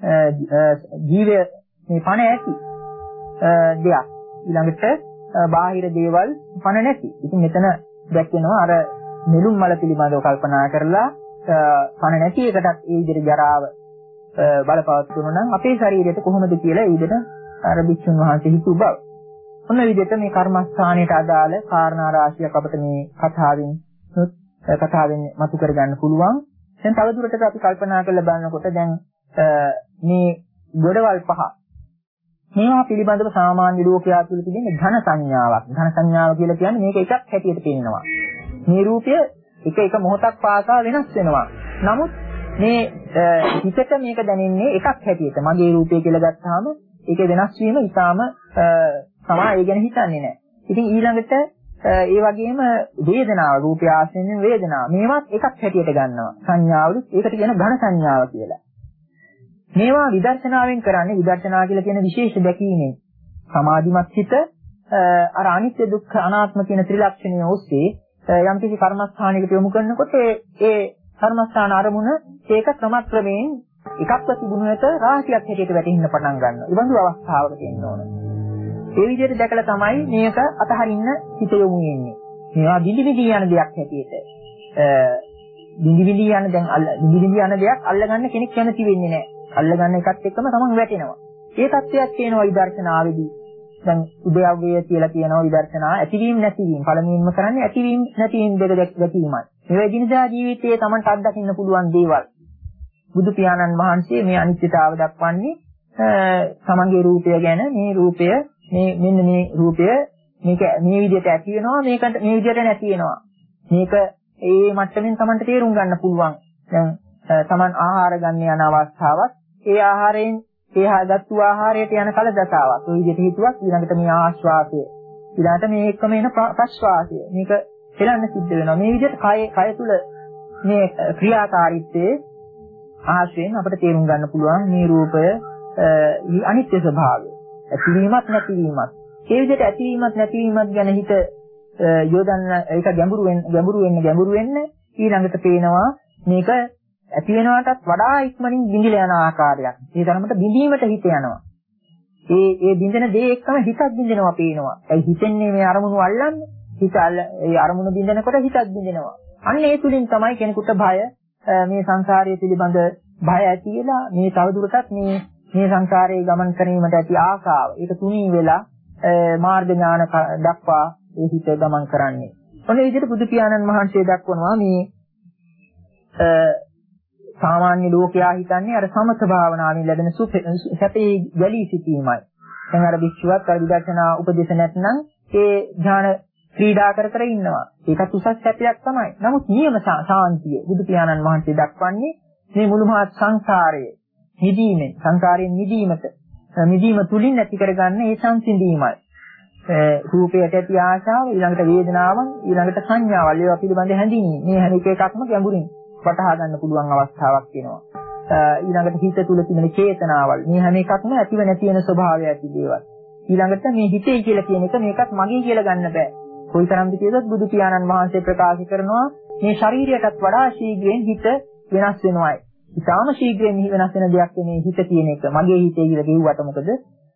ජීවය මේ පණ ඇති දෙයක්. ඊළඟට බාහිර දේවල් පණ නැති. ඉතින් මෙතන දැක්වෙනවා අර නිලුම් මල පිළිබඳව කල්පනා කරලා පණ නැති එකටත් ඒ විදිහට ජරාව බලපවත්වන නම් අපේ ශරීරයට කොහොමද කියලා ඒ විදිහට අර භික්ෂුන් වහන්සේ හිතුව බව. ඔන්න විදිහට මේ කර්මස්ථානයට අදාළ කාරණා රාශියක් අපිට මේ කතාවෙන් කතාවෙන් මතු කරගන්න පුළුවන්. දැන් තවදුරටත් අපි කල්පනා කරලා බලනකොට දැන් මේ ගොඩවල් පහ මේවා පිළිබඳව සාමාන්‍ය ලෝකයා තුළ තිබෙන ඝන සංඥාවක්. ඝන සංඥාව කියලා කියන්නේ මේක එකක් හැටියට පේනවා. මේ රූපය එක එක මොහොතක් පාසා වෙනස් වෙනවා. නමුත් මේ හිතට මේක දැනෙන්නේ එකක් හැටියට. මගේ රූපය කියලා ගත්තාම ඒකේ වෙනස් වීම ඊටාම සමා ඒ ගැන හිතන්නේ නැහැ. ඉතින් ඊළඟට ඒ වගේම වේදනාව, රූපය ආශ්‍රයෙන් වේදනාව. මේවත් එකක් හැටියට ගන්නවා. සංඥාවලු ඒකට කියන ඝන සංඥාව කියලා. මේවා විදර්ශනාවෙන් කරන්නේ විදර්ශනා කියලා කියන විශේෂ දැකීමෙන් සමාධිමත් හිත අර අනිත්‍ය දුක්ඛ අනාත්ම කියන ත්‍රිලක්ෂණය ඔස්සේ යම්කිසි කර්මස්ථානයකට යොමු කරනකොට ඒ කර්මස්ථාන අරමුණ ඒක ක්‍රමක්‍රමයෙන් එකක්ව තිබුණට රාශියක් හැටියට වැටෙන්න පටන් ගන්නවා. ඒ බඳු අවස්ථාවකට එන්න ඕන. ඒ විදිහට දැකලා තමයි මේක අතහරින්න හිත යොමු වෙන්නේ. මේවා විදි විදි යන දෙයක් හැටියට. විදි විදි යන දැන් විදි විදි යන දෙයක් අල්ලගන්න කෙනෙක් කැමති වෙන්නේ නැහැ. අල්ලගන්න එකත් එක්කම තමන් වැටෙනවා. ඒ තත්ත්වයක් තියෙනවා විදර්ශනාවේදී. දැන් උදයව්‍ය කියලා කියනවා විදර්ශනා ඇතිවීම නැතිවීම. පළමුවෙන්ම කරන්නේ ඇතිවීම නැතිවීම දෙක දැකීමයි. මේ දිනදා ජීවිතයේ Tamanට අත්දකින්න පුළුවන් දේවල්. බුදු පියාණන් වහන්සේ මේ අනිත්‍යතාව දක්වන්නේ තමන්ගේ රූපය ගැන. මේ රූපය මේ මෙන්න මේ රූපය මේක මේ විදිහට ඇති වෙනවා මේකට මේ විදිහට නැති වෙනවා. මේක ඒ මට්ටමින් Tamanට තේරුම් ගන්න පුළුවන්. දැන් Taman ආහාර ගන්න යන අවස්ථාවක් ඒ ආහාරයෙන් ඒ හදත්තු ආහාරයට යන කල දතාවක්. ඔය විදිහට හිතුවක් ඊළඟට මේ ආශ්වාසය ඊළඟට මේ එක්කම එන ප්‍රශ්වාසය මේක හෙලන්න සිද්ධ වෙනවා. මේ විදිහට කය කය තුල මේ ක්‍රියාකාරීත්වයේ ආශ්‍රයෙන් අපිට තේරුම් ගන්න පුළුවන් මේ රූපය අනිත්‍ය ස්වභාවය. ඇතිවීමත් නැතිවීමත්. ඒ විදිහට ඇතිවීමත් නැතිවීමත් ගැන හිත යොදන්න ඒක ගැඹුරු වෙන්න ගැඹුරු වෙන්න ගැඹුරු වෙන්න ඊළඟට පේනවා මේක ඇති වෙනවටත් වඩා ඉක්මනින් බිඳිලා යන ආකාරයක්. ඒ තරමට බිඳීමට හිත යනවා. ඒ ඒ බිඳෙන දේ එක්කම හිතක් බිඳෙනවා පේනවා. ඒ හිතෙන්නේ මේ අරමුණු අල්ලන්නේ. හිත ඒ අරමුණු බිඳෙනකොට හිතක් බිඳෙනවා. අන්න ඒ තුලින් තමයි කෙනෙකුට භය මේ සංසාරය පිළිබඳ භය ඇති වෙලා මේ තවදුරටත් මේ මේ සංසාරයේ ගමන් කිරීමට ඇති ආශාව ඒක තුනී වෙලා මාර්ග ඥාන දක්වා ඒ හිත ගමන් කරන්නේ. ඔන්න ඒ විදිහට බුදු පියාණන් වහන්සේ දක්වනවා මේ සාමාන්‍ය ලෝකයා හිතන්නේ අර සමථ භාවනාවෙන් ලැබෙන සැපේ ගැලී සිටීමයි. දැන් අර විශ්වත් අර විදර්ශනා උපදේශ නැත්නම් ඒ ඥාන ක්‍රීඩා කර කර ඉන්නවා. ඒකත් උසස් සැපයක් තමයි. නමුත් නියම සාන්තිය බුදු පියාණන් වහන්සේ දක්වන්නේ මේ මුළු මහත් සංසාරයේ නිදීමෙන් සංසාරයෙන් නිදීමට නිදීම තුලින් ඇති කරගන්න ඒ සංසිඳීමයි. රූපයට ඇති ආශාව ඊළඟට වේදනාවන් ඊළඟට සංඥාවල් ඒවා පිළිබඳ හැඳිනීම මේ හැම එකක්ම ගැඹුරින් වටහා ගන්න පුළුවන් අවස්ථාවක් වෙනවා. ඊළඟට හිත තුල තිබෙන චේතනාවල් මේ හැම එකක්ම ඇතිව නැති වෙන ස්වභාවය ඇති දේවල්. ඊළඟට මේ හිතේ කියලා කියන එක මේකත් මගේ කියලා ගන්න බෑ. කොයිතරම්ද කියලාත් බුදු පියාණන් වහන්සේ ප්‍රකාශ කරනවා මේ ශරීරයටත් වඩා ශීඝ්‍රයෙන් හිත වෙනස් වෙනවායි. ඉතාම ශීඝ්‍රයෙන් වෙනස් වෙන දෙයක් මේ හිත කියන එක. මගේ හිතේ කියලා කිව්වට මොකද?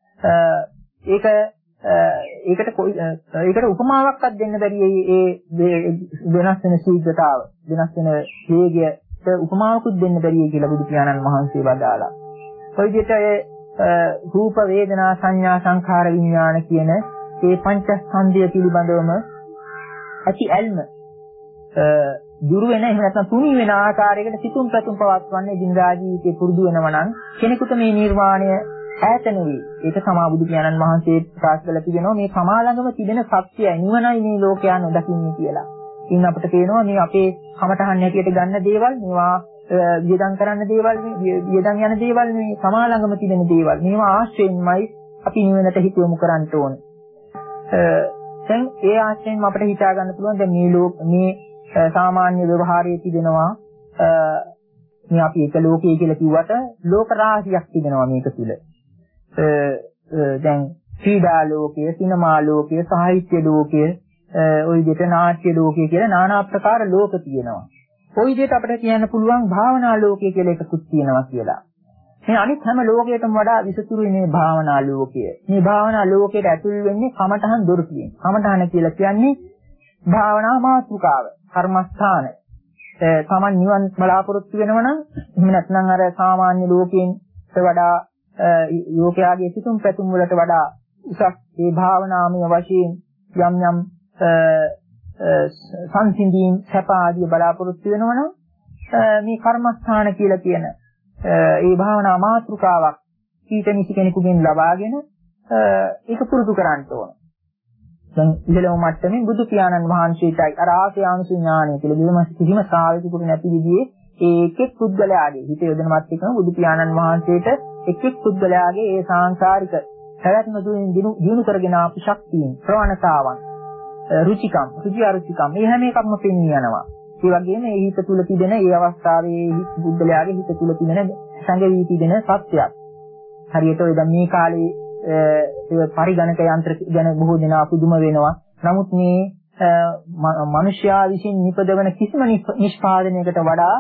ඒක ඒකට කොයි ඒකට උපමාවක්වත් දෙන්න බැරි ඒ වෙනස් වෙන ශීඝ්‍රතාව වෙනස් වෙන වේගයට උපමාවකුත් දෙන්න බැරි කියලා බුදු පියාණන් වහන්සේ වදාලා. ඔය විදිහට රූප වේදනා සංඥා සංඛාර විඥාන කියන මේ පංචස්කන්ධය පිළිබඳවම ඇති ඇල්ම දුරු වෙන එහෙම නැත්නම් තුනී වෙන ආකාරයකට සිතුම් පැතුම් පවත්වන්නේ දිනදා ජීවිතේ පුරුදු වෙනවා නම් කෙනෙකුට මේ නිර්වාණය ඈත නෙවෙයි. ඒක සමාබුදු පියාණන් වහන්සේ ප්‍රකාශ කළා කියනවා මේ සමාලංගම තිබෙන සත්‍යයි නිවනයි මේ ලෝකයා නොදකින්නේ කියලා. ඉතින් අපිට පේනවා මේ අපේ කමඨහන් හැටියට ගන්න දේවල් මේවා වියදම් කරන්න දේවල් වියදම් යන දේවල් මේ සමාලංගම තිබෙන දේවල්. මේවා ආශ්‍රයෙන්මයි අපි නිවනට හිත යොමු කරන්න ඕනේ. දැන් ඒ ආශ්‍රයෙන් අපිට හිතා ගන්න පුළුවන් දැන් මේ ලෝක මේ සාමාන්‍ය ව්‍යවහාරයේ තිබෙනවා මේ අපි එක ලෝකයේ කියලා කිව්වට ලෝක රාශියක් තිබෙනවා මේක තුල. දැන් ක්‍රීඩා ලෝකය, සිනමා ලෝකය, සාහිත්‍ය ලෝකය, ওই විදිහට නාට්‍ය ලෝකය කියලා নানা ආකාර ලෝක තියෙනවා. ওই විදිහට අපිට කියන්න පුළුවන් භාවනා ලෝකය කියලා එකකුත් තියෙනවා කියලා. මේ අනිත් හැම ලෝකයකටම වඩා විසතුරුයි මේ භාවනා ලෝකය. මේ භාවනා ලෝකයට ඇතුල් වෙන්නේ කමඨහන් දොරටුවෙන්. කමඨහන කියලා කියන්නේ භාවනා මාතෘකාව, කර්මස්ථාන. තමන් නිවන් බලාපොරොත්තු වෙනවා නම් එහෙම නැත්නම් අර සාමාන්‍ය ලෝකයෙන්ට වඩා ලෝකයාගේ සිතුම් පැතුම් වලට වඩා උසස් මේ භාවනාමය වශයෙන් යම් යම් සංසිඳීම් සැප ආදී බලාපොරොත්තු වෙනවා නම් මේ කර්මස්ථාන කියලා කියන ඒ භාවනා මාතෘකාවක් ඊටනිසි කෙනෙකුගෙන් ලබාගෙන ඒක පුරුදු කරන්න ඕන. දැන් ඉහළම මට්ටමින් බුදු පියාණන් වහන්සේටයි අර ආසයානුසු ඥානය කියලා කිසිම කිසිම ශ්‍රාවකෙකුට නැති විදිහේ ඒ එක් එක් පුද්ගලයාගේ හිත යොදනවත් එක්කම බුදු පියාණන් වහන්සේට එක් එක් පුද්ගලයාගේ ඒ සාංශාරික පැවැත්ම තුළින් දිනු කරගෙන ආපු ශක්තියින් ප්‍රවණතාවන් රුචිකම් රුචි අරුචිකම් මේ හැම එකක්ම පෙනී යනවා. ඒ වගේම මේ හිත තුල තිබෙන ඒ අවස්ථාවේ බුද්ධලයාගේ හිත තුල තිබෙන සංගවී තිබෙන සත්‍යයක්. හරියට ඔය දැන් මේ කාලේ ඒ පරිගණක යන්ත්‍ර ගැන බොහෝ දෙනා පුදුම වෙනවා. නමුත් මේ මිනිස්යා විසින් නිපදවන කිසිම නිෂ්පාදනයකට වඩා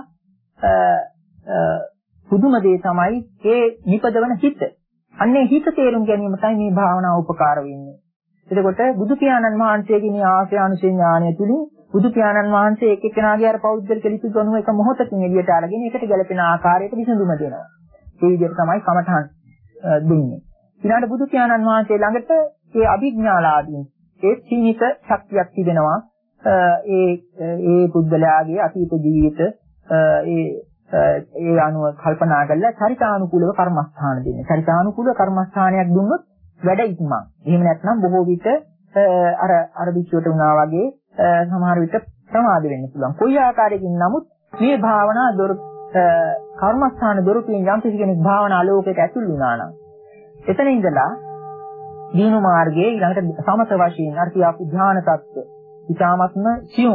පුදුම දේ තමයි ඒ නිපදවන හිත. අන්නේ හිත තේරුම් ගැනීමටයි මේ භාවනාව උපකාර වෙන්නේ. එතකොට බුදු පියාණන් වහන්සේගේ මේ ආශ්‍රයානුසය ඥානය තුලින් බුදු පියාණන් වහන්සේ එක් එක්කෙනාගේ අර පෞද්ගලික ලිපි ගණුව එක මොහොතකින් එළියට අරගෙන ඒකට ගැලපෙන ආකාරයට විසඳුම දෙනවා. ඒ විදිහට තමයි කමඨහන් දෙන්නේ. ඊළඟට බුදු පියාණන් වහන්සේ ළඟට ඒ අභිඥාලාභීන් ඒ සීමිත ශක්තියක් තිබෙනවා. ඒ ඒ පුද්ගලයාගේ අතීත ජීවිත ඒ ඒ අනුව කල්පනා කරලා චරිතානුකූලව කර්මස්ථාන දෙන්නේ. චරිතානුකූලව කර්මස්ථානයක් දුන්නොත් වැඩ ඉක්මන්. එහෙම නැත්නම් බොහෝ විට අර අර විචුවට වුණා වගේ සමහර විට ප්‍රමාද වෙන්න පුළුවන්. කොයි ආකාරයකින් නමුත් මේ භාවනා දොර කර්මස්ථාන දොරටුවෙන් යම් කෙනෙක් භාවනා ලෝකයට ඇතුල් වුණා නම් එතන ඉඳලා දීන මාර්ගයේ ඊළඟට සමත වශයෙන් අර කියාපු ධ්‍යාන තත්ත්ව ඉතාමත්ම සියුම්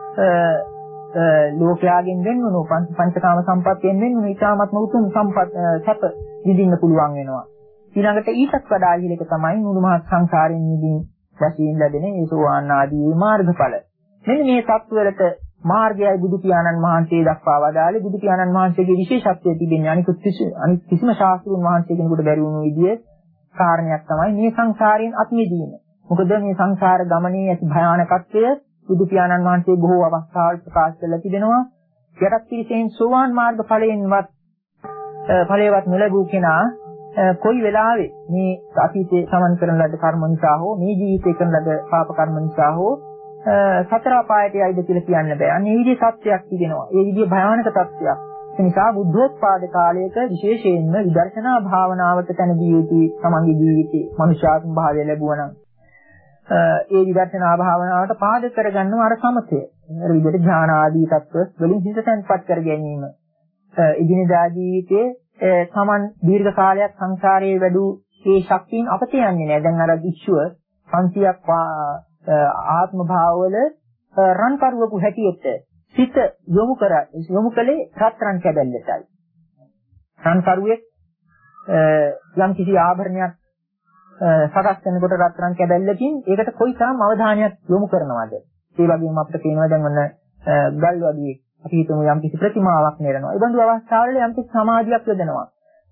ලෝකයාගෙන් වෙන්වුණු පංචකාම සම්පත්තියෙන් වෙන්වුණු ඉතාමත්ම උතුම් සම්පත් සැප විඳින්න පුළුවන් වෙනවා. ඊළඟට ඊටත් වඩා ඉහළ එක තමයි මුළු මහත් සංසාරයෙන් මිදින් වශයෙන් ලැබෙන ඒ සෝවාන් ආදී මාර්ගඵල. මෙන්න මේ තත්ත්වවලට මාර්ගයයි බුදු පියාණන් වහන්සේ දක්වා වදාළේ. බුදු පියාණන් වහන්සේගේ විශේෂත්වය තිබෙන්නේ අනිකුත් කිසිම ශාස්ත්‍රීය වහන්සේ කෙනෙකුට බැරි වුණු විදිහේ කාරණයක් තමයි මේ සංසාරයෙන් අත් මිදීම. මොකද මේ සංසාර ගමනේ ඇති භයානකත්වය බුදු පියාණන් වහන්සේ බොහෝ අවස්ථාවල ප්‍රකාශ කරලා තිබෙනවා. යටත් පිළිසෙන් සෝවාන් මාර්ග ඵලයෙන්වත් ඵලයේවත් නොලැබූ කෙනා කොයි වෙලාවෙ මේ අතීතයේ සමන් කරන ලද කර්ම නිසා හෝ මේ ජීවිතේ කරන ලද පාප කර්ම නිසා හෝ සතර අපායට යයිද කියලා කියන්න බෑ. අන්න ඒ විදිහේ සත්‍යයක් තිබෙනවා. ඒ විදිහේ භයානක තත්ත්වයක්. ඒ නිසා බුද්ධෝත්පාද කාලයක විශේෂයෙන්ම විදර්ශනා භාවනාවට තැන දී යුතුයි. තමන්ගේ ජීවිතේ මනුෂ්‍යාත්ම භාවය ලැබුවා නම් ඒ විදර්ශනා භාවනාවට පාදක කරගන්නව අර සමතය. අර විදිහට ඥාන ආදී තත්ත්ව වලින් හිත තැන්පත් කර ගැනීම. එදිනෙදා ජීවිතයේ තමන් දීර්ඝ කාලයක් සංසාරයේ වැඩූ ඒ ශක්තියින් අපත යන්නේ නැහැ. දැන් අර විශ්ව පන්සියක් ආත්ම භාවවල රන් කරුවකු හැටියට සිත යොමු කර යොමු කලේ රත්රන් කැබැල්ලටයි. රන් කරුවේ යම් කිසි ආභරණයක් සකස් කරනකොට රත්රන් කැබැල්ලකින් ඒකට කොයිතරම් අවධානයක් යොමු කරනවද? ඒ වගේම අපිට පේනවා දැන් ඔන්න ගල් වගේ අපි හිතමු යම් කිසි ප්‍රතිමාවක් නෙරනවා. ඒ බඳු අවස්ථාවල යම් කිසි සමාධියක් යොදනවා.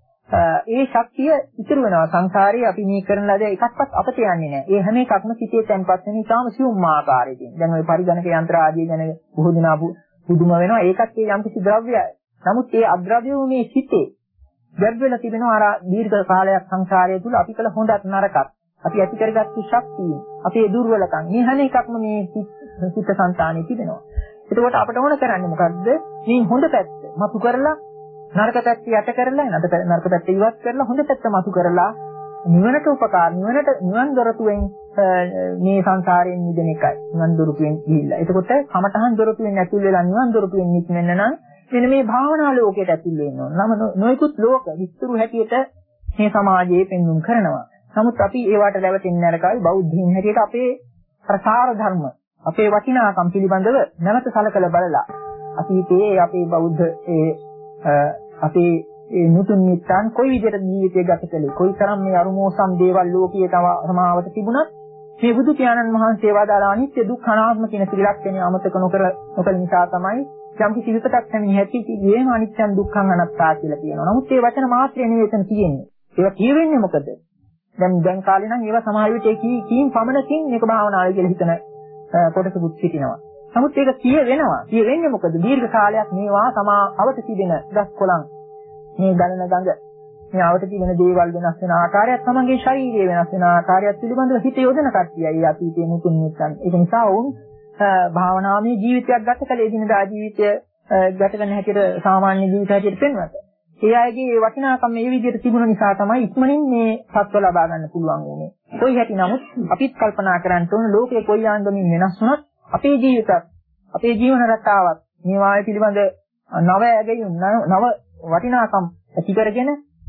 ඒ ශක්තිය ඉතුරු වෙනවා සංසාරේ අපි මේ කරන ලද එකක්වත් අපත යන්නේ නැහැ. ඒ හැම එකක්ම සිතේ තැන්පත් වෙන ඉතාම සියුම් ආකාරයකින්. දැන් ওই පරිගණක යන්ත්‍ර ආදී ගැන බොහෝ දෙනා පුදුම වෙනවා. ඒකත් ඒ යම් කිසි ද්‍රව්‍යයි. නමුත් ඒ අද්‍රව්‍ය වුනේ සිතේ ගැබ් වෙලා තිබෙනවා. අර දීර්ඝ කාලයක් සංසාරය තුල අපි කළ හොඳත් නරකත් අපි ඇති කරගත්තු ශක්තිය අපේ දුර්වලකම් මේ හැම එකක්ම මේ සිත සංතානයේ තිබෙනවා. එතකොට අපිට ඕන කරන්නේ මොකද්ද? මේ හොඳ පැත්ත මතු කරලා නරක පැත්ත යට කරලා නරක පැත්ත ඉවත් කරලා හොඳ පැත්ත මතු කරලා නිවනට උපකාර නිවනට නිවන් දොරටුවෙන් මේ සංසාරයෙන් මිදෙන එකයි. නිවන් දොරටුවෙන් ගිහිල්ලා. එතකොට කමඨහන් දොරටුවෙන් ඇතුල් වෙලා නිවන් දොරටුවෙන් නික්මෙන්න නම් මෙන්න මේ භාවනා ලෝකයට ඇතුල් වෙන්න ඕන. නම නොයෙකුත් ලෝක විස්තරු හැටියට මේ සමාජයේ පෙන්වුම් කරනවා. නමුත් අපි ඒවට රැවටෙන්නේ නැරකයි බෞද්ධයින් හැටියට අපේ ප්‍රසාර ධර්ම අපේ වටිනාකම් පිළිබඳව නැවත සලකලා බලලා අතීතයේ අපේ බෞද්ධ ඒ අපේ ඒ නූතන මිත්‍රාන් කොයි විදිහට ජීවිතය ගත කළේ කොයිතරම් මේ අරුමෝසම් දේවල් ලෝකයේ සමාවට තිබුණත් මේ බුදු පියාණන් වහන්සේ වදාළ අනිත්‍ය දුක්ඛ අනාත්ම කියන ත්‍රිලක්ෂණය අමතක නොකර නොකළ නිසා තමයි යම් කිසි විපතක් නැමී ඇති කියේම අනිත්‍යං දුක්ඛං අනාත්තා කියලා කියනවා. නමුත් මේ වචන මාත්‍රේ නෙවෙයි එතන තියෙන්නේ. ඒවා කියවෙන්නේ මොකද? දැන් දැන් කාලේ නම් ඒවා සමහර විට ඒ කීම් පමණකින් මේක භාවනාවයි කියලා හිතන කොටසකුත් සිටිනවා. නමුත් ඒක කිය වෙනවා. කිය වෙන්නේ මොකද? දීර්ඝ කාලයක් මේවා තමා අවත තිබෙන ගස් කොළන් මේ ගලන ගඟ මේ අවත තිබෙන දේවල් වෙනස් වෙන ආකාරයත් තමන්ගේ ශරීරයේ වෙනස් වෙන ආකාරයත් පිළිබඳව හිත යොදන කට්ටියයි අතීතයේ මුතුන් මිත්තන්. ඒක නිසා වුන් භාවනාමය ජීවිතයක් ගත කළේ දිනදා ජීවිතය ගත කරන හැටියට සාමාන්‍ය ජීවිත හැටියට පෙන්වත. ඒ අයගේ වටිනාකම් මේ විදිහට තිබුණ නිසා තමයි ඉක්මනින් මේ සත්ව ලබා ගන්න පුළුවන් වුනේ. කොයි හැටි නමුත් අපිත් කල්පනා කරන්න ඕන ලෝකේ කොයි ආන්දමින් වෙනස් වුණත් අපේ ජීවිතත් අපේ ජීවන රටාවත් මේ වාය පිළිබඳ නව ඇගයුම් නව වටිනාකම් ඇති කරගෙන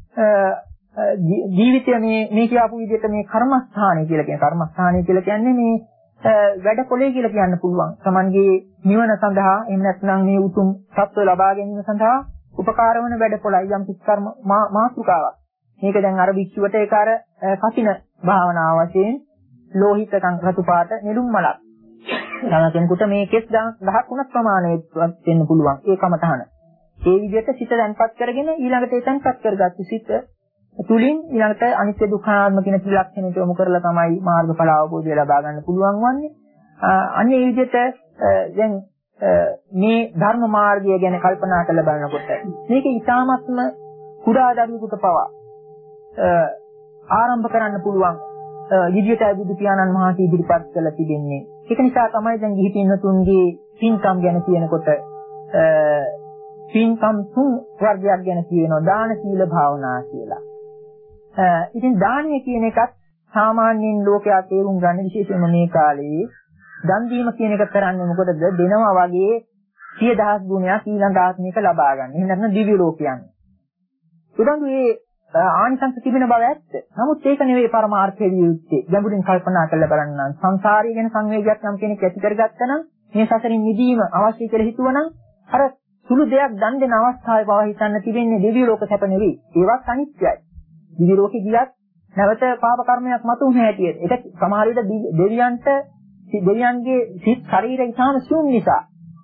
ජීවිතය මේ මේ කියපු විදිහට මේ කර්මස්ථානය කියලා කියන කර්මස්ථානය කියලා කියන්නේ මේ වැඩ පොලේ කියලා කියන්න පුළුවන්. Tamanගේ නිවන සඳහා එහෙම නැත්නම් මේ උතුම් සත්ව ලබා ගැනීම සඳහා උපකාර වන වැඩ පොලයි යම් කිසි කර්ම මාතෘකාවක්. මේක දැන් අර විශ්වට ඒක අර කසින භාවනාව වශයෙන් ලෝහිතකම් රතු පාට නෙළුම් මලක්. තව කෙනෙකුට මේ කෙස් දහක් උනත් ප්‍රමාණයක් වෙන්න පුළුවන්. ඒ කමතහන. ඒ විදිහට සිත දැන්පත් කරගෙන ඊළඟට ඒ තැන්පත් කරගත්තු සිත තුලින් ඊළඟට අනිත්‍ය දුක්ඛාත්ම කියන ත්‍රිලක්ෂණයට යොමු කරලා තමයි මාර්ගඵල අවබෝධය ලබා ගන්න පුළුවන් වන්නේ. අන්න ඒ විදිහට දැන් මේ ධර්ම මාර්ගය ගැන කල්පනා කරලා බලනකොට මේක ඊටාත්ම කුඩා දරුවෙකුට පවා ආරම්භ කරන්න පුළුවන් විද්‍යුතයි බුදු පියාණන් වහන්සේ ඉදිරිපත් කළ තිබෙන්නේ. ඒක නිසා තමයි දැන් ගිහි පින්තුන්ගේ පින්කම් ගැන කියනකොට පින්කම් තුන් වර්ගයක් ගැන කියනවා දාන සීල භාවනා කියලා. ඉතින් දානය කියන එකත් සාමාන්‍යයෙන් ලෝකයා තේරුම් ගන්න විශේෂයෙන්ම මේ කාලේ දන් දීම කියන එක කරන්නේ මොකටද? දෙනවා වගේ සිය දහස් ගුණයක් ඊළඟ ආත්මික ලබා ගන්න. එහෙම නැත්නම් දිව්‍ය ලෝකයන්. උදන් මේ ආනිසංස තිබෙන බව ඇත්ත. නමුත් ඒක නෙවෙයි පරමාර්ථය වියුත්තේ. ගැඹුරින් කල්පනා කරලා බලන්න නම් සංසාරය ගැන සංවේගයක් නම් කෙනෙක් ඇති කරගත්තා නම් මේ සසරින් මිදීම අවශ්‍ය කියලා හිතුවනම් අර සුළු දෙයක් දන් දෙන අවස්ථාවේ පව හිතන්න තිබෙන්නේ දිව්‍ය ලෝක සැප නෙවෙයි. ඒවත් අනිත්‍යයි. දිව්‍ය ලෝකෙ ගියත් නැවත පාප කර්මයක් මතුවෙන්නේ හැටියට. ඒක සමහර විට දෙවියන්ට දෙවියන්ගේ සිත් ශරීරය ඉතාම සුන් නිසා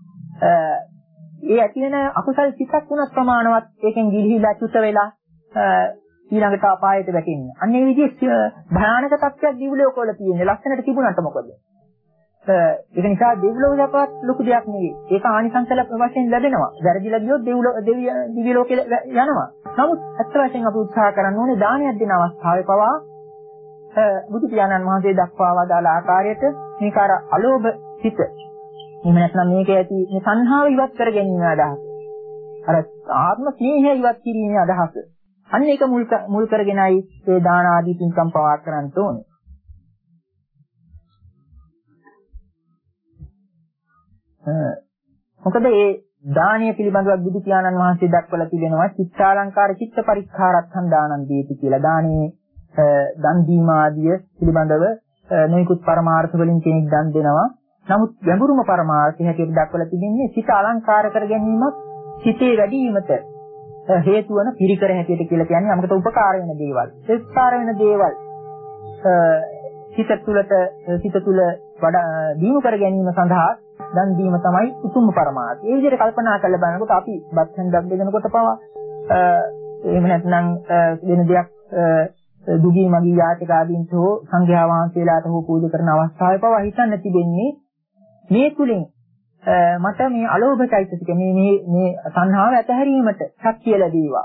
ඒ ඇති වෙන අකුසල් සිතක් වුණත් ප්‍රමාණවත් ඒකෙන් ගිලිහිලා චුත වෙලා ඊළඟට අපායට වැටෙන්නේ. අන්න ඒ විදිහේ භයානක තත්ත්වයක් දිව්‍ය ලෝකවල තියෙන්නේ. ලක්ෂණට තිබුණාට මොකද? ඒක නිසා දිව්‍ය ලෝකයපත් ලොකු දෙයක් නෙවෙයි. ඒක ආනිසංසල වශයෙන් ලැබෙනවා. වැරදිලා ගියොත් දිව්‍ය ලෝකෙ යනවා. නමුත් අත්‍ය වශයෙන් අපි උත්සාහ කරන්න ඕනේ දානයක් දෙන අවස්ථාවේ පවා බුදු පියාණන් වහන්සේ දක්වා වදාළ ආකාරයට මේක අර අලෝභ සිත. එහෙම නැත්නම් මේක ඇති මේ සංහාව ඉවත් කර ගැනීම අදහස. අර ආත්ම ස්නේහය ඉවත් කිරීමේ අදහස. අන්න ඒක මුල් මුල් කරගෙනයි ඒ දාන ආදී පින්කම් පවා කරන්න ඕනේ. මොකද මේ දානීය පිළිබඳව බුදු පියාණන් වහන්සේ දක්වලා තිබෙනවා චිත්තාලංකාර චිත්ත පරික්ඛාරත්තන් දානං දීති කියලා. දානේ දන් දීම ආදිය පිළිබඳව නොයෙකුත් පරමාර්ථ වලින් කෙනෙක් දන් දෙනවා. නමුත් ගැඹුරුම පරමාර්ථය හැටියට දක්වලා තිබෙන්නේ සිත අලංකාර කර ගැනීමත් සිතේ වැඩිවීමට හේතු වන පිරිකර හැටියට කියලා කියන්නේ අපකට උපකාර වෙන දේවල්. උපකාර වෙන දේවල් සිත තුළට සිත තුළ වඩා දියුණු කර ගැනීම සඳහා දන් දීම තමයි උතුම්ම පරමාර්ථය. ඒ විදිහට කල්පනා කරලා බලනකොට අපි බත් හන්දක් දෙනකොට පවා එහෙම නැත්නම් වෙන දෙයක් දුගී මගී යාචක ආදීන්ට හෝ සංඝයා වහන්සේලාට හෝ පූජා කරන අවස්ථාවේ පවා හිතන්න තිබෙන්නේ මේ තුලින් මට මේ අලෝභ චෛතසික මේ මේ මේ සංහාව ඇතහැරීමට ශක්තිය ලැබීවා.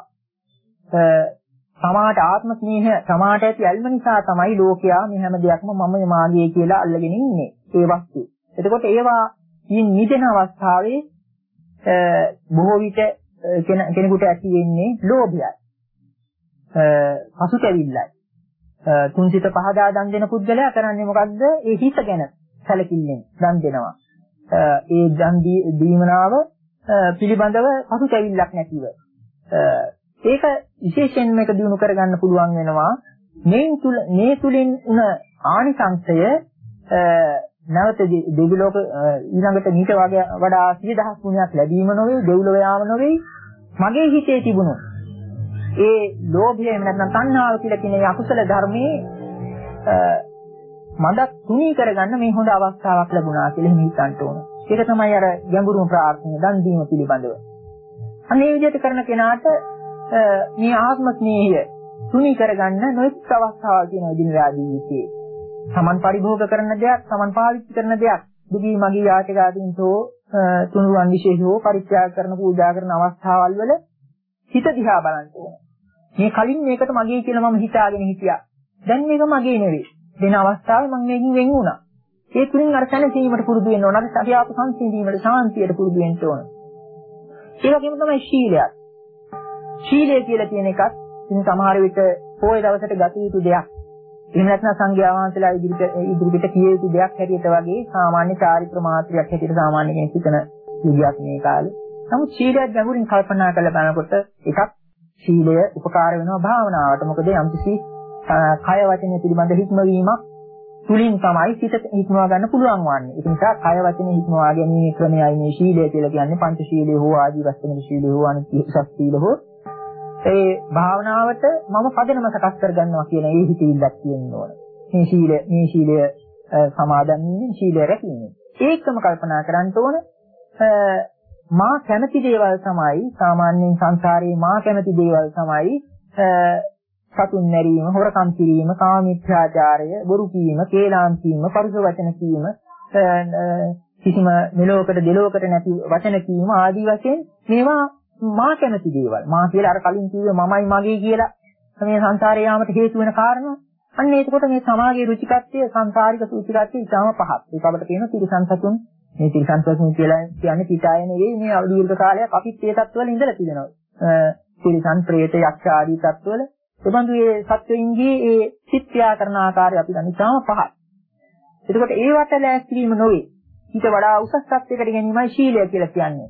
සමාට ආත්ම ස්නේහය සමාට ඇති ඇල්ම නිසා තමයි ලෝකයා මේ හැම දෙයක්ම මම මාගේ කියලා අල්ලගෙන ඉන්නේ. ඒ වස්තු. එතකොට ඒවා ඊන් නිදෙන අවස්ථාවේ බොහෝ විට කෙනෙකුට ඇති වෙන්නේ ලෝභයයි. පසුතැවිල්ලයි. තුන්සිත පහදා දන් දෙන පුද්ගලයා කරන්නේ මොකද්ද? ඒ හිත ගැන සැලකිල්ලෙන් දන් දෙනවා. ඒ දන් දීමනාව පිළිබඳව පසුතැවිල්ලක් නැතිව. ඒක විශේෂයෙන් මේක දිනු කරගන්න පුළුවන් වෙනවා. මේ තුල මේ තුලින් උන ආනිසංශය නැවත දෙවි ලෝක ඊළඟට මීට වගේ වඩා සිය දහස් ගුණයක් ලැබීම නොවේ, දෙව්ලොව යාම නොවේ. මගේ හිතේ තිබුණු ඒ ලෝභය එහෙම නැත්නම් තණ්හාව කියලා කියන අකුසල ධර්මයේ මදක් තුනී කරගන්න මේ හොඳ අවස්ථාවක් ලැබුණා කියලා එහෙම හිතන්න ඕන. ඒක තමයි අර ගැඹුරුම ප්‍රාර්ථනා දන් දීම පිළිබඳව. අන්න ඒ විදිහට කරන කෙනාට මේ ආත්ම ස්නේහය තුනී කරගන්න නොයෙක් අවස්ථාවල් තියෙනවා දිනදා ජීවිතයේ. සමන් පරිභෝග කරන දෙයක්, සමන් පාවිච්චි කරන දෙයක්, දුගී මගී යාචක ආදීන්තෝ තුනුරුවන් විශේෂව පරිත්‍යාග කරන පූජා කරන අවස්ථාවල් වල හිත දිහා බලන්න ඕන. මේ කලින් මේකට මගේ කියලා මම හිතාගෙන හිටියා. දැන් මේක මගේ නෙවෙයි. දෙන අවස්ථාවේ මම මේකෙන් වෙන් වුණා. ඒ තුලින් අර සැනසීමට පුරුදු වෙන්න ඕන. අර සතියාප සංසිඳීමට, ශාන්තියට පුරුදු වෙන්න ඕන. ඒ වගේම තමයි ශීලයක්. ශීලය කියලා කියන එකත් ඉතින් සමහර විට පොයේ දවසට ගත යුතු දෙයක්. එහෙම නැත්නම් සංඝයා වහන්සේලා ඉදිරියට ඉදිරියට කිය යුතු දෙයක් හැටියට වගේ සාමාන්‍ය චාරිත්‍ර මාත්‍රයක් හැටියට සාමාන්‍ය කෙනෙක් හිතන විදියක් මේ කාලේ. නමුත් ශීලයක් ගැඹුරින් කල්පනා කරලා බලනකොට එකක් ශීලය උපකාර වෙනවා භාවනාවට. මොකද යම්කිසි කය වචනය පිළිබඳ හික්මවීමක් තුලින් තමයි සිත හික්මවා ගන්න පුළුවන් වන්නේ. ඒ නිසා කය වචනේ හික්මවා ගැනීමේ ක්‍රමයයි මේ ශීලය කියලා කියන්නේ. පංච ශීලය හෝ ආදී වස්තුනික ශීලය හෝ අනිත්‍ය ශීල හෝ ඒ භාවනාවට මම පදනම සකස් කරගන්නවා කියන ඒ හිතවිල්ලක් තියෙන්න ඕන. මේ ශීලය මේ ශීලය සමාදන් වීමෙන් ශීලය රැකීමෙන්. ඒකම කල්පනා කරන්න ඕන. මා කැමති දේවල් තමයි සාමාන්‍යයෙන් සංසාරේ මා කැමති දේවල් තමයි සතුන් මැරීම, හොරකම් කිරීම, කාමීත්‍යාචාරය, බොරු කීම, කේලාම් කීම, පරුස වචන කීම, කිසිම මෙලොවකට දෙලොවකට නැති වචන කීම ආදී වශයෙන් මේවා මා කැමති දේවල්. මා කියලා අර කලින් කිව්වේ මමයි මගේ කියලා මේ සංසාරේ යාමට හේතු වෙන කාරණා. අන්න ඒකකොට මේ සමාගයේ රුචිකත්වය සංසාරික රුචිකත්වය ඉතාම පහත්. ඒක අපිට තියෙන තිරසන් සතුන් මේ තිරසන් සතුන් කියලා කියන්නේ පිටාය නෙවෙයි මේ අවුරුදු කාලයක් අපිත් ඒ තත්ත්වවල ඉඳලා තියෙනවා. තිරසන් ප්‍රේත යක්ෂ ආදී තත්ත්වවල එබඳු මේ සත්වයින්ගේ ඒ සිත් ක්‍රියා කරන ආකාරය අපි දන්න ඉතාම පහත්. එතකොට ඒවට ලෑස්ති වීම නොවේ. ඊට වඩා උසස් තත්යකට ගැනීමයි ශීලය කියලා කියන්නේ.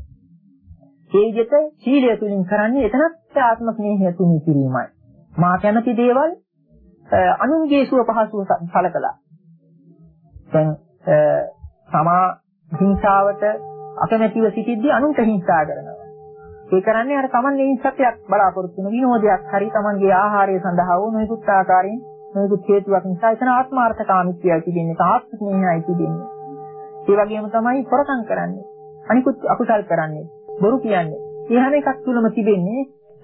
ඒ විදිහට ශීලය තුලින් කරන්නේ එතනත් ආත්ම ස්නේහය තුනී කිරීමයි. මා කැමති දේවල් අනුන්ගේ සුව පහසුව සලකලා. දැන් සමා හිංසාවට අකමැතිව සිටිද්දී අනුන්ට හිංසා කරනවා. ඒ කරන්නේ අර තමන්ගේ හිංසකයක් බලාපොරොත්තු වෙන විනෝදයක් හරි තමන්ගේ ආහාරය සඳහා වුණ නොයෙකුත් ආකාරයෙන් නොයෙකුත් හේතුවක් නිසා එතන ආත්මාර්ථකාමීත්වයයි තිබෙන්නේ, ආත්ම ස්නේහයයි තිබෙන්නේ. ඒ වගේම තමයි හොරකම් කරන්නේ. අනිකුත් අකුසල් කරන්නේ. බොරු කියන්නේ. මේ හැම එකක් තුලම තිබෙන්නේ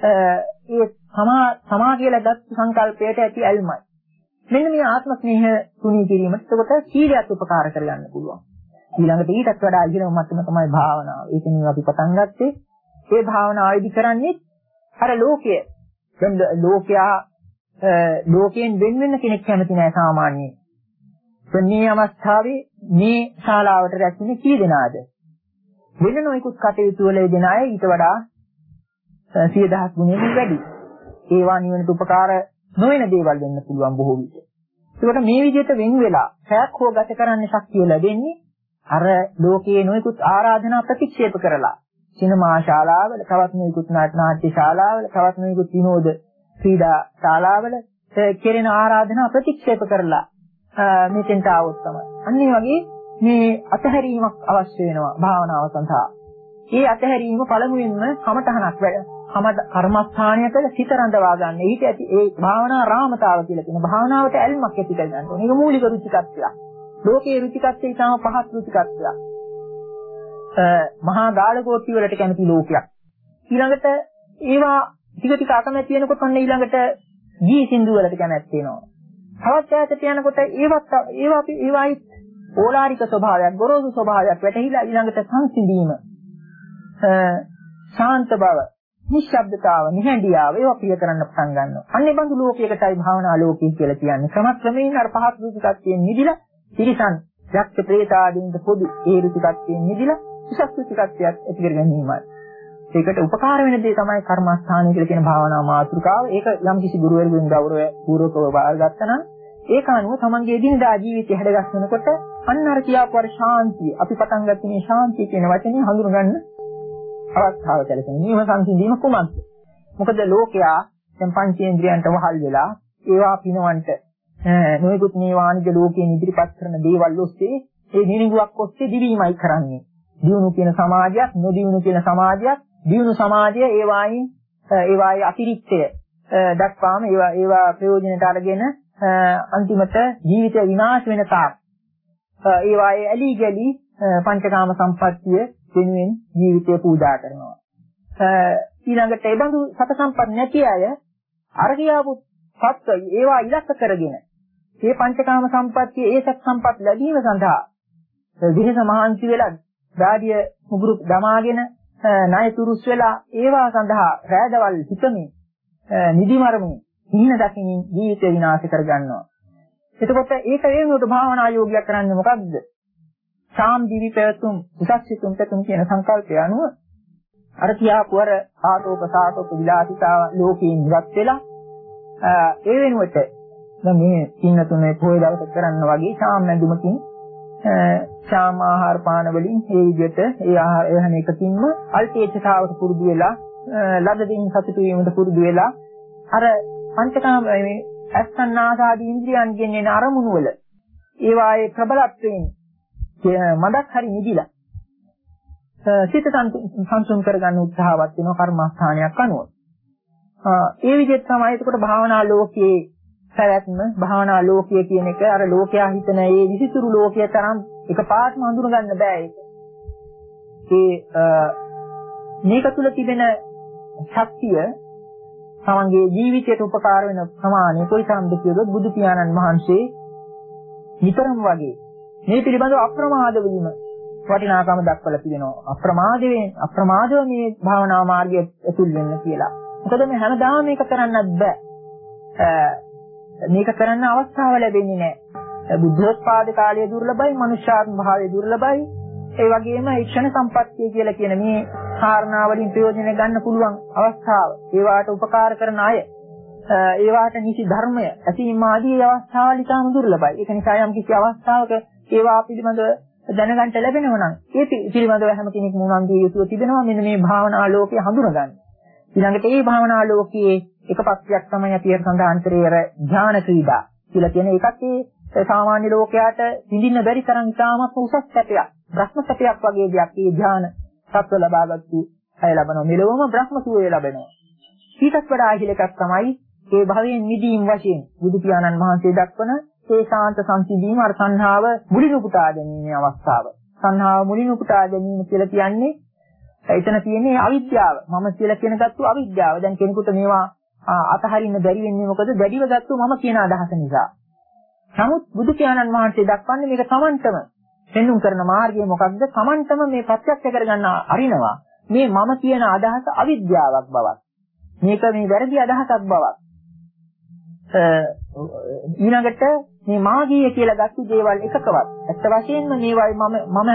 ඒ සමා සමා කියලා ගත් සංකල්පයට ඇති ඇල්මයි. මෙන්න මේ ආත්ම ස්නේහ තුනී කිරීමට එතකොට සීලයක් උපකාර කරගන්න පුළුවන්. ඊළඟට ඊටත් වඩා ඉහළම මට්ටම තමයි භාවනාව. ඒකෙන් අපි පටන් ගත්තේ ඒ භාවනාවේදී කරන්නේ අර ලෝකය. දැන් ලෝකයා ලෝකයෙන් වෙන වෙන කෙනෙක් කැමති නැහැ සාමාන්‍යයෙන්. මේ අවස්ථාවේ මේ ශාලාවට රැස්වෙන්නේ කී දෙනාද? වෙන නොයෙකුත් කටයුතු වල යෙදෙන අය ඊට වඩා සිය දහස් ගුණයකින් වැඩි. ඒවා නිවනට උපකාර නොවන දේවල් වෙන්න පුළුවන් බොහෝ විට. ඒකට මේ විදිහට වෙන් වෙලා පැයක් හෝ ගත කරන්න ශක්තිය ලැබෙන්නේ අර ලෝකයේ නොයෙකුත් ආරාධනා ප්‍රතික්ෂේප කරලා. සිනමා ශාලාවල, තවත් නොයෙකුත් නාට්‍ය ශාලාවල, තවත් නොයෙකුත් විනෝද ක්‍රීඩා ශාලාවල කෙරෙන ආරාධනා ප්‍රතික්ෂේප කරලා මෙතෙන්ට આવොත් තමයි. අන්න ඒ වගේ මේ අතහැරීමක් අවශ්‍ය වෙනවා භාවනාව සඳහා. මේ අතහැරීම පළමුවෙන්ම කමඨහනක් වැඩ. කම කර්මස්ථානයක සිත රඳවා ගන්න. ඊට ඇති ඒ භාවනා රාමතාව කියලා කියන භාවනාවට ඇල්මක් ඇති කර ගන්න ඕනේ. ඒක මූලික රුචිකත්වයක්. ලෝකයේ රුචිකත්වය ඉතාම පහත් රුචිකත්වයක්. මහා ගාලකෝට්ටි වලට කැමති ලෝකයක්. ඊළඟට ඒවා ටික ටික අකමැති වෙනකොට ඔන්න ඊළඟට ගී සින්දු වලට කැමැත්ත එනවා. තවත් ඈතට යනකොට ඒවත් ඒවා අපි ඒවායි ඕලාරික ස්වභාවයක්, ගොරෝසු ස්වභාවයක් වැටහිලා ඊළඟට සංසිඳීම, ශාන්ත බව, නිශ්ශබ්දතාව, නිහඬියාව ඒවා ප්‍රිය කරන්න පටන් ගන්නවා. අන්නේ බඳු ලෝකයකටයි භාවනා ලෝකය කියලා කියන්නේ. ක්‍රමක්‍රමයෙන් අර පහත් රුචිකත්වයෙන් නිදිලා තිරිසන්, යක්ෂ, ප්‍රේත ආදීන්ට පොදු ඒ රුචිකත්වයෙන් නිදිලා උසස් රුචිකත්වයක් ඇති කර ගැනීමයි. ඒකට උපකාර වෙන දේ තමයි කර්මස්ථානය කියලා කියන භාවනා මාතෘකාව. ඒක යම් කිසි ගුරුවරයෙකුගෙන් ගෞරවය පූර්වකව බාරගත්තා නම් ඒක අනුව තමන්ගේ දිනදා ජීවිතය හැඩගස්සනකොට අන්න අර කියාපු අර ශාන්තිය, අපි පටන් ගත්තේ මේ ශාන්තිය කියන වචනේ හඳුනගන්න අවස්ථාව සැලසෙන. මේව සංසිඳීම කුමක්ද? මොකද ලෝකයා දැන් පංචේන්ද්‍රයන්ට වහල් වෙලා ඒවා පිනවන්ට නොයෙකුත් මේ වාණිජ ලෝකයෙන් ඉදිරිපත් කරන දේවල් ඔස්සේ ඒ නිරිඟුවක් ඔස්සේ දිවීමයි කරන්නේ. දියුණු කියන සමාජයක්, නොදියුණු කියන සමාජයක්, දියුණු සමාජය ඒවායින් ඒවායේ අතිරික්තය දක්වාම ඒවා ඒවා ප්‍රයෝජනට අරගෙන අන්තිමට ජීවිතය විනාශ වෙන තාක් ඒවායේ ඇලි ගලි පංචකාම සම්පත්තිය වෙනුවෙන් ජීවිතය පූජා කරනවා. ඊළඟට ඒ බඳු සත සම්පත් නැති අය අර කියාපු සත්‍ය ඒවා ඉලක්ක කරගෙන මේ පංචකාම සම්පත්තිය ඒ සත් සම්පත් ලැබීම සඳහා විශේෂ මහන්සි වෙලා දාඩිය මුගුරු දමාගෙන ණය තුරුස් වෙලා ඒවා සඳහා රැදවල් හිතමින් නිදිමරමින් හිින දකින්න ජීවිතය විනාශ කර ගන්නවා. එතකොට ඒක වේනුවට භාවනා යෝගියක් කරන්නේ මොකක්ද? සාම් දිවි පැවතුම් උසස්සිතුම් පැතුම් කියන සංකල්පය අනුව අර කියාපු අර ආතෝප සාතෝප විලාසිතා ලෝකයෙන් ඉවත් වෙලා ඒ වෙනුවට දැන් මේ ඉන්න තුනේ පොය දවසක් කරන්න වගේ සාම් නැඳුමකින් ශාම ආහාර පාන වලින් ඒ විදිහට ඒ ආහාර ඒ හැම එකකින්ම අල්පේච්ඡතාවට පුරුදු වෙලා ලද දෙයින් සතුටු වීමට පුරුදු වෙලා අර පංචකාම මේ අස්සන්නාසාදී ඉන්ද්‍රියන්ගෙන් එන අරමුණු වල ඒ වායේ ප්‍රබලත්වයෙන් මදක් හරි නිදිලා සිත සංසුන් කරගන්න උත්සාහවත් වෙන කර්මස්ථානයක් අනුව. ඒ විදිහට තමයි එතකොට භාවනා ලෝකයේ පැවැත්ම භාවනා ලෝකය කියන එක අර ලෝකයා හිතන ඒ විසිතුරු ලෝකයේ තරම් එකපාරටම හඳුන ගන්න බෑ ඒක. ඒ මේක තුල තිබෙන ශක්තිය තමන්ගේ ජීවිතයට උපකාර වෙන ප්‍රමාණය කොයිතරම්ද කියලොත් බුදු පියාණන් වහන්සේ නිතරම වගේ මේ පිළිබඳව අප්‍රමාද වීම වටිනාකම දක්වලා තියෙනවා. අප්‍රමාදයෙන් අප්‍රමාදව මේ භාවනා මාර්ගය ඇතුල් වෙන්න කියලා. මොකද මේ හැමදාම මේක කරන්නත් බෑ. මේක කරන්න අවස්ථාව ලැබෙන්නේ නැහැ. බුද්ධෝත්පාද කාලයේ දුර්ලභයි, මනුෂ්‍යාත්ම භාවයේ දුර්ලභයි. ඒ වගේම ක්ෂණ සම්පත්තිය කියලා කියන මේ කාරණා වලින් ප්‍රයෝජන ගන්න පුළුවන් අවස්ථාව. ඒවාට උපකාර කරන අය, ඒවාට නිසි ධර්මය ඇසීම ආදී අවස්ථාවල් ඉතාම දුර්ලභයි. ඒක නිසා යම් කිසි අවස්ථාවක ඒවා පිළිබඳව දැනගන්න ලැබෙනවා නම් ඒ පිළිබඳව හැම කෙනෙක්ම උනන්දු විය යුතුව තිබෙනවා. මෙන්න මේ භාවනා ලෝකය හඳුනගන්න. ඊළඟට මේ භාවනා ලෝකයේ එක පක්ෂයක් තමයි අපි අර සඳහන් කරේ අර ඥාන ක්‍රීඩා කියලා කියන එකත් ඒ සාමාන්‍ය ලෝකයාට විඳින්න බැරි තරම් ඉතාමත් උසස් සැපයක්. බ්‍රහ්ම සැපයක් වගේ දෙයක්. මේ ඥාන සත්ව ලබාගත්තු අය ලබනවා. මෙලොවම බ්‍රහ්ම සුවය ලැබෙනවා. ඊටත් වඩා ඉහළ එකක් තමයි ඒ භවයෙන් නිදීම් වශයෙන් බුදු පියාණන් වහන්සේ දක්වන ඒ ශාන්ත සංසිඳීම අර සංහාව මුලින් උපුටා ගැනීමේ අවස්ථාව. සංහාව මුලින් උපුටා ගැනීම කියලා කියන්නේ එතන තියෙන්නේ අවිද්‍යාව. මම කියලා කියන ගත්තු අවිද්‍යාව. දැන් කෙනෙකුට මේවා අතහරින්න බැරි වෙන්නේ මොකද? දැඩිව ගත්තු මම කියන අදහස නිසා. නමුත් බුදු පියාණන් වහන්සේ දක්වන්නේ මේක Tamanටම පෙන්눔 කරන මාර්ගය මොකක්ද? Tamanටම මේ ප්‍රත්‍යක්ෂ කරගන්න අරිනවා. මේ මම කියන අදහස අවිද්‍යාවක් බවක්. මේක මේ වැරදි අදහසක් බවක්. ඊළඟට මේ මාගීය කියලා ගත්ත දේවල් එකකවත් ඇත්ත වශයෙන්ම මේවයි මම මම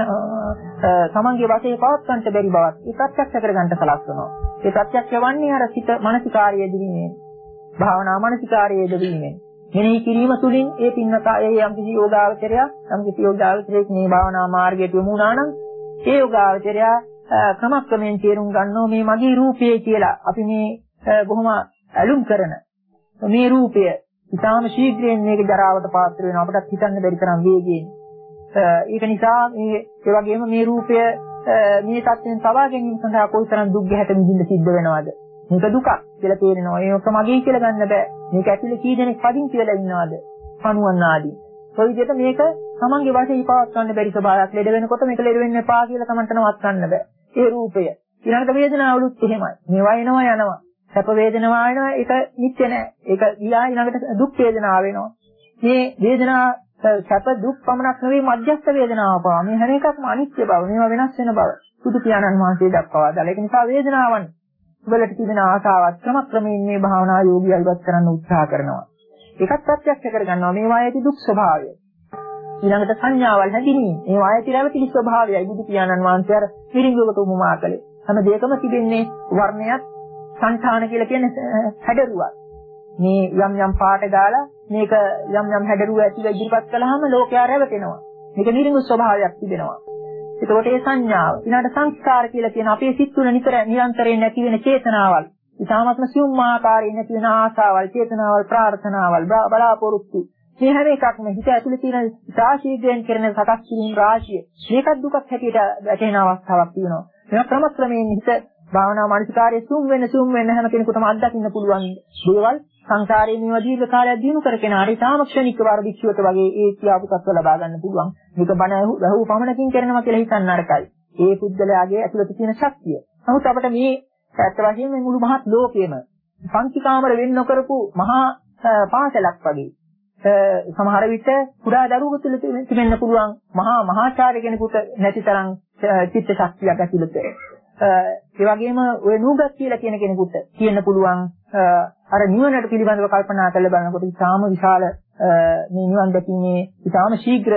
තමන්ගේ වශයෙන් පවත්වන්නට බැරි බවක් ඒ ප්‍රත්‍යක්ෂ කරගන්න සලස්වනවා. ඒ ප්‍රත්‍යක්ෂ වන්නේ අර සිත මානසිකාර්යය දිවීමෙන්, භාවනා මානසිකාර්යය දිවීමෙන්. මෙනෙහි කිරීම තුළින් ඒ පින්නතා ඒ යම් කිසි යෝගාවචරය යම් කිසි යෝගාවචරයක් මේ භාවනා මාර්ගයට යොමු වුණා නම් ඒ යෝගාවචරය ක්‍රමක්‍රමයෙන් තේරුම් ගන්නවා මේ මගේ රූපය කියලා. අපි මේ බොහොම ඇලුම් කරන මේ රූපය ඉතාම ශීඝ්‍රයෙන් මේක ජරාවට පාත්‍ර වෙනවා. අපිට හිතන්න බැරි තරම් වේගයෙන්. ඒක නිසා මේ ඒ වගේම මේ රූපය මේ තත්ත්වයෙන් තබා ගැනීම සඳහා කොයිතරම් දුක් ගැහැට විඳින්න සිද්ධ වෙනවද? මේක දුකක් කියලා තේරෙනවා. ඒක මගේ කියලා ගන්න බෑ. මේක ඇතුලේ කී දෙනෙක් පදින් කියලා ඉන්නවද? පණුවන් ආදී. ඔය විදිහට මේක තමන්ගේ වශයෙන් පවත් ගන්න බැරි ස්වභාවයක් ලෙඩ වෙනකොට මේක ලෙඩ වෙන්න එපා කියලා තමන්ට නවත් ගන්න බෑ. ඒ රූපය. ඊළඟට වේදනාවලුත් එහෙමයි. මේවා එනවා යනවා. සැප වේදනාව වෙනවා ඒක නිත්‍ය නෑ. ඒක ගියා ඊළඟට දුක් වේදනාව වෙනවා. මේ වේදනා සැප දුක් පමණක් නෙවෙයි මධ්‍යස්ථ වේදනාව පවා. මේ හැම එකක්ම අනිත්‍ය බව, මේවා වෙනස් වෙන බව බුදු පියාණන් වහන්සේ දක්වවා දාලා. ඒක නිසා වේදනාවන් වලට තිබෙන ආසාවත් ක්‍රමක්‍රමයෙන් මේ භාවනා යෝගී අල්පත් කරන්න උත්සාහ කරනවා. ඒකත් ප්‍රත්‍යක්ෂ කරගන්නවා මේවා ඇති දුක් ස්වභාවය. ඊළඟට සංඥාවල් හැදිනීම. මේවා ඇති රැවටිලි ස්වභාවයයි බුදු පියාණන් වහන්සේ අර පිරිඟුවකට උපමා කළේ. හැම දෙයකම තිබෙන්නේ වර්ණයක් සංඛාන කියලා කියන්නේ හැඩරුවක්. මේ යම් යම් පාට දාලා මේක යම් යම් හැඩරුව ඇතිව ඉදිරිපත් කළාම ලෝකයා රැවටෙනවා. මේක නිරිඟු ස්වභාවයක් තිබෙනවා. ඒකෝට ඒ සංඥාව. ඊළඟට සංස්කාර කියලා කියන අපේ සිත් තුළ නිතර නිරන්තරයෙන් නැති වෙන චේතනාවල්. ඊටාත්ම සියුම් ආකාරයෙන් නැති වෙන ආසාවල්, චේතනාවල්, ප්‍රාර්ථනාවල්, බලාපොරොත්තු. මේ හැම එකක්ම හිත ඇතුලේ තියෙන සාශීඝ්‍රයෙන් කරන සකස් කිරීම රාශිය. මේකත් දුකක් හැටියට වැටෙන අවස්ථාවක් තියෙනවා. මේවා ක්‍රමක්‍රමයෙන් හිත භාවනා මානසිකාරයේ සුම් වෙන සුම් වෙන හැම කෙනෙකුටම අත්දකින්න පුළුවන් දේවල් සංසාරයේ මේ දීර්ඝ කාලයක් දිනු කරගෙන හරි තාමක්ෂණික වර්ධික්ෂුවට වගේ ඒ කියාපු තත්ත්ව ලබා ගන්න පුළුවන්. මේක බණ බහුව පමණකින් කරනවා කියලා හිතන්න නරකයි. ඒ පුද්ගලයාගේ ඇතුළත තියෙන ශක්තිය. නමුත් අපිට මේ ඇත්ත වශයෙන්ම මේ මුළු මහත් ලෝකෙම පංච කාමර වෙන් නොකරපු මහා පාසලක් වගේ. සමහර විට කුඩා දරුවෙකු තුළ තිබෙන්න පුළුවන් මහා මහාචාර්ය කෙනෙකුට නැති තරම් චිත්ත ශක්තියක් ඇතුළත. ඒ වගේම ඔය නූගත් කියලා කියන කෙනෙකුට කියන්න පුළුවන් අර නිවනට පිළිබඳව කල්පනා කරලා බලනකොට ඉතාම විශාල මේ නිවන් දැකීමේ ඉතාම ශීඝ්‍ර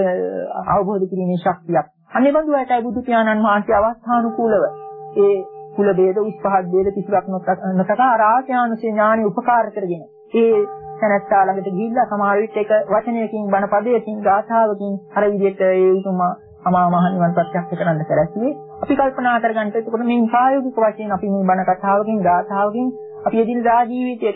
අවබෝධ කිරීමේ ශක්තියක්. අනේ බඳු අයටයි බුදු පියාණන් වහන්සේ අවස්ථානුකූලව ඒ කුල ભેද උස්පහත් ભેද කිසිවක් නොතකා රාජානුසේ ඥානෙ උපකාර කරගෙන ඒ තැනැත්තා ළඟට ගිහිල්ලා සමහර විට එක වචනයකින් බණ පදයකින් ගාථාවකින් අර විදිහට ඒ උතුමා අමා මහ නිවන් ප්‍රත්‍යක්ෂ කරන්න සැලැස්සේ අපි කල්පනා කරගන්න එතකොට මේ ප්‍රායෝගික වශයෙන් අපි මේ බණ කතාවකින් ගාථාවකින් අපි එදිනදා ජීවිතයක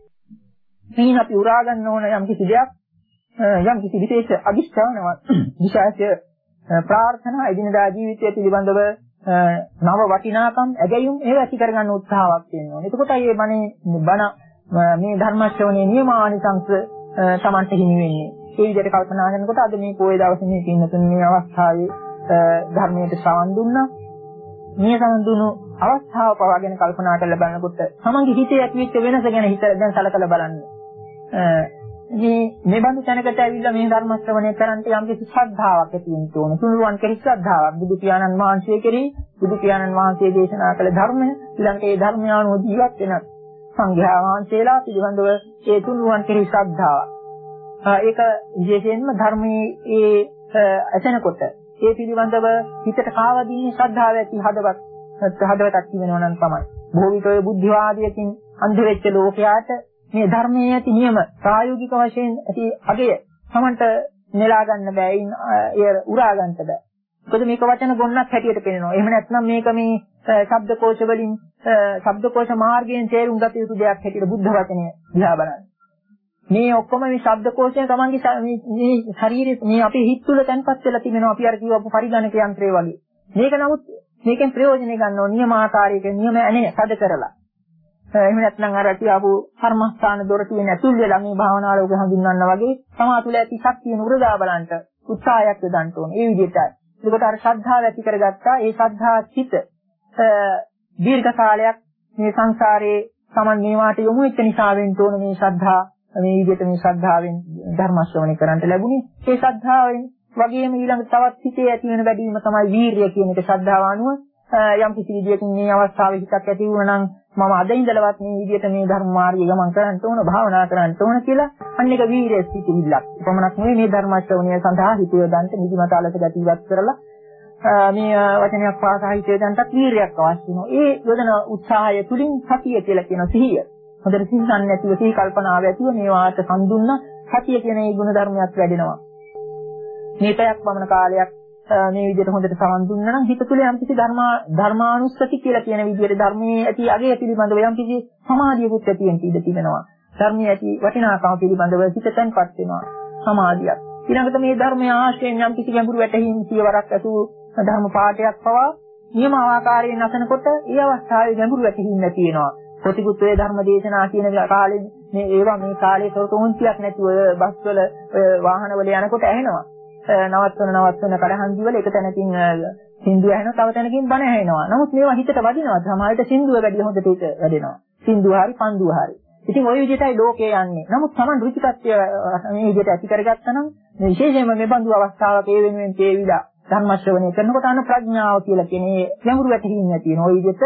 මේ අපි උරා ගන්න ඕන යම් කිසි දෙයක් යම් කිසි විශේෂ අදිෂ්ඨානවත් විශේෂ ප්‍රාර්ථනා එදිනදා ජීවිතය පිළිබඳව නව වටිනාකම් ඇගයුම් ඒව ඇති කරගන්න උත්සාහයක් තියෙනවා. එතකොට මේ බණේ බණ මේ ධර්ම ශ්‍රවණයේ නියමානිසංස Tamante හිමි වෙන්නේ. ඒ විදිහට කල්පනා කරනකොට අද මේ පොයේ දවසේ මේ පින්නතුන් මේ අවස්ථාවේ ධර්මයට ශ්‍රවණ දුන්නා. මේ ශ්‍රවණ දුණු අවස්ථාව පවාගෙන කල්පනා කරලා බලනකොට තමන්ගේ හිතේ ඇතිවෙච්ච වෙනස ගැන හිත දැන් සලකලා බලන්න. මේ මේ බඳු තැනකට ඇවිල්ලා මේ ධර්ම ශ්‍රවණය කරන්ට යම් කිසි ශ්‍රද්ධාවක් ඇති වෙන්න ඕන. තුනුරුවන් කෙරෙහි ශ්‍රද්ධාවක්. බුදු පියාණන් වහන්සේ කෙරෙහි බුදු පියාණන් වහන්සේ දේශනා කළ ධර්මය ඊළඟට ඒ ධර්මය අනුව ජීවත් වෙන සංඝයා වහන්සේලා පිළිබඳව ඒ තුන්වන් කෙරෙහි ශ්‍රද්ධාවක්. ඒක විශේෂයෙන්ම ධර්මයේ ඒ ඇසෙනකොට ඒ පිළිබඳව හිතට කාවදින්නේ ශ්‍රද්ධාව ඇති හදවත් හදවතක් තිබෙනවා නම් තමයි. බොහෝ විට ඔය බුද්ධිවාදයකින් අන්ධ වෙච්ච ලෝකයාට මේ ධර්මයේ ඇති නියම ප්‍රායෝගික වශයෙන් ඇති අගය සමන්ට නෙලා ගන්න බෑ. ඒ උරා ගන්න බෑ. මොකද මේක වචන ගොන්නක් හැටියට පෙනෙනවා. එහෙම නැත්නම් මේක මේ ශබ්දකෝෂ වලින් ශබ්දකෝෂ මාර්ගයෙන් තේරුම් ගත යුතු දෙයක් හැටියට බුද්ධ වචනය දිහා බලන්න. මේ ඔක්කොම මේ ශබ්දකෝෂය තමන්ගේ මේ ශරීරයේ මේ අපේ හිත තුළ තැන්පත් වෙලා තිබෙනවා. අපි අර කියවපු පරිගණක යන්ත්‍රය වගේ. මේක නමුත් මේකෙන් ප්‍රයෝජනෙ ගන්න ඕන නියමාකාරයක නියම ඇනේ සද කරලා. එහෙම නැත්නම් අර කියවපු කර්මස්ථාන දොරටුවෙන් ඇතුල් වෙලා මේ භාවනාව ලෝක හඳුන්වනවා වගේ තමා තුළ ඇති ශක්තිය නුරදා බලන්න උත්සාහයක් යොදන්න ඕන. ඒ විදිහටයි. ඒකට අර ශ්‍රද්ධාව ඇති කරගත්තා. ඒ ශ්‍රද්ධා චිත දීර්ඝ කාලයක් මේ සංසාරේ Taman මේවාට යොමු වෙච්ච නිසා වෙන්න ඕන මේ ශ්‍රද්ධා මේ විදිහට මේ ශ්‍රද්ධාවෙන් ධර්ම ශ්‍රවණය කරන්නට ලැබුණේ. ඒ ශ්‍රද්ධාවෙන් වගේම ඊළඟ තවත් හිතේ ඇති වෙන වැඩි වීම තමයි වීරිය කියන එක. ශ්‍රද්ධාව අනුව යම් කිසි විදියකින් මේ අවස්ථාවේ හිතක් ඇති වුණා නම් මම අද ඉඳලවත් මේ විදිහට මේ ධර්ම මාර්ගය ගමන් කරන්න ඕන, භාවනා කරන්න ඕන කියලා අන්න එක වීරිය සිටිවිල්ලක්. කොහොමනක් නෙවෙයි මේ ධර්ම ශ්‍රවණය සඳහා හිත යොදන්න නිදිමත අලස ගති ඉවත් කරලා මේ වචනයක් පාසා හිත යොදන්නත් වීරියක් අවශ්‍ය වෙනවා. ඒ යොදන උත්සාහය තුලින් සතිය කියලා කියන සිහිය. හොඳට සිහිසන් නැතිව සිහි කල්පනාව ඇතිව මේවාට සම්දුන්න සතිය කියන ඒ ගුණ ධර්මයක් වැඩෙනවා. මේ පැයක් පමණ කාලයක් මේ විදිහට හොඳට සමන් දුන්නා නම් හිත තුළ යම්කිසි ධර්මා ධර්මානුස්සති කියලා කියන විදිහට ධර්මයේ ඇති අගය පිළිබඳව යම්කිසි සමාධියකුත් ඇති වෙන ඉඩ තිබෙනවා. ධර්මයේ ඇති වටිනාකම පිළිබඳව හිත තැන්පත් වෙනවා සමාධියක්. ඊළඟට මේ ධර්මයේ ආශ්‍රයෙන් යම්කිසි ගැඹුරු වැටහීම් සියවරක් ඇතුළු ධර්ම පාඨයක් පවා නියම ආකාරයෙන් අසනකොට ඒ අවස්ථාවේ ගැඹුරු වැටහීම් ඇති වෙනවා. ප්‍රතිකුත් වේ ධර්ම දේශනා කියන කාලේ මේ ඒවා මේ කාලේ තොරතුරුන්තියක් නැතුව බස්වල වාහනවල යනකොට ඇහෙනවා. නවත්වන නවත්වන කඩහන්දි වල එක තැනකින් සින්දුව ඇහෙනවා, තව තැනකින් බණ ඇහෙනවා. නමුත් මේවා හිතට වදිනවා. සමහරවිට සින්දුව වැඩි හොඳට ඒක වැඩෙනවා. සින්දුව හරි පන්දුව හරි. ඉතින් ওই විදිහටයි ලෝකේ යන්නේ. නමුත් Taman රුචිකත්වය මේ විදිහට ඇති කරගත්තා නම් මේ විශේෂයෙන්ම මේ බඳු අවස්ථාවක ඒ වෙනුවෙන් තේවිලා ධර්ම ශ්‍රවණය කරනකොට අන ප්‍රඥාව කියලා කියන්නේ ගැඹුරු වැටහීම් ඇති වෙන. ওই විදිහට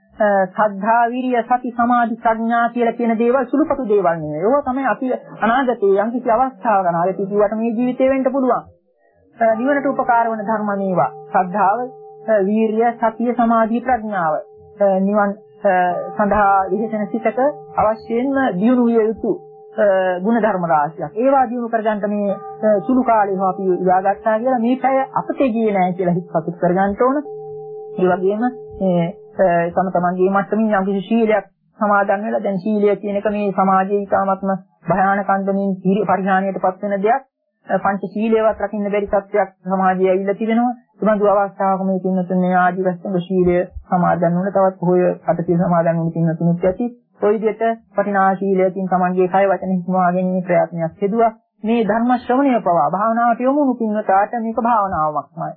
සද්ධා විරිය සති සමාධි ප්‍රඥා කියලා කියන දේවල් සුළුපටු දේවල් නෙවෙයි. ඒවා තමයි අපි අනාගතයේ යම්කිසි අවස්ථාවක අනාගතයේ කිව්වට මේ ජීවිතේ වෙන්න පුළුවන්. නිවනට උපකාර වන ධර්ම මේවා. ශ්‍රද්ධාව, වීරිය, සතිය, සමාධි, ප්‍රඥාව. නිවන් සඳහා විශේෂණ සිතක අවශ්‍යයෙන්ම දියුණු විය යුතු ගුණ ධර්ම රාශියක්. ඒවා දියුණු කරගන්න මේ සුළු කාලේ අපි උදාගත්තා කියලා මේ පැය අපතේ ගියේ නැහැ කියලා හිත සතුට කරගන්න ඕන. ඒ වගේම මේ තම තමන්ගේ මට්ටමින් යම් කිසි ශීලයක් සමාදන් වෙලා දැන් ශීලය කියන එක මේ සමාජයේ ඉතාමත්ම භයානක අන්දමින් පරිහානියටපත් වෙන දෙයක්. පංච ශීලයවත් රකින්න බැරි තත්ත්වයක් සමාජයේ ඇවිල්ලා තිබෙනවා. ඒ බඳු අවස්ථාවක මේ පින්නතුනේ ආදිවස්තුන් ශීලය සමාදන් වුණ තවත් පොහොය අටසිල් සමාදන් වුණ පින්නතුනුත් ඇති. ওই විදිහට වටිනා ශීලයෙන් තමන්ගේ කය වචන හික්මවා ගැනීම ප්‍රයත්නයක් කෙදුවා. මේ ධර්ම ශ්‍රවණය පවා භාවනාවට යොමුණු පින්නතාට මේක භාවනාවක්මයි.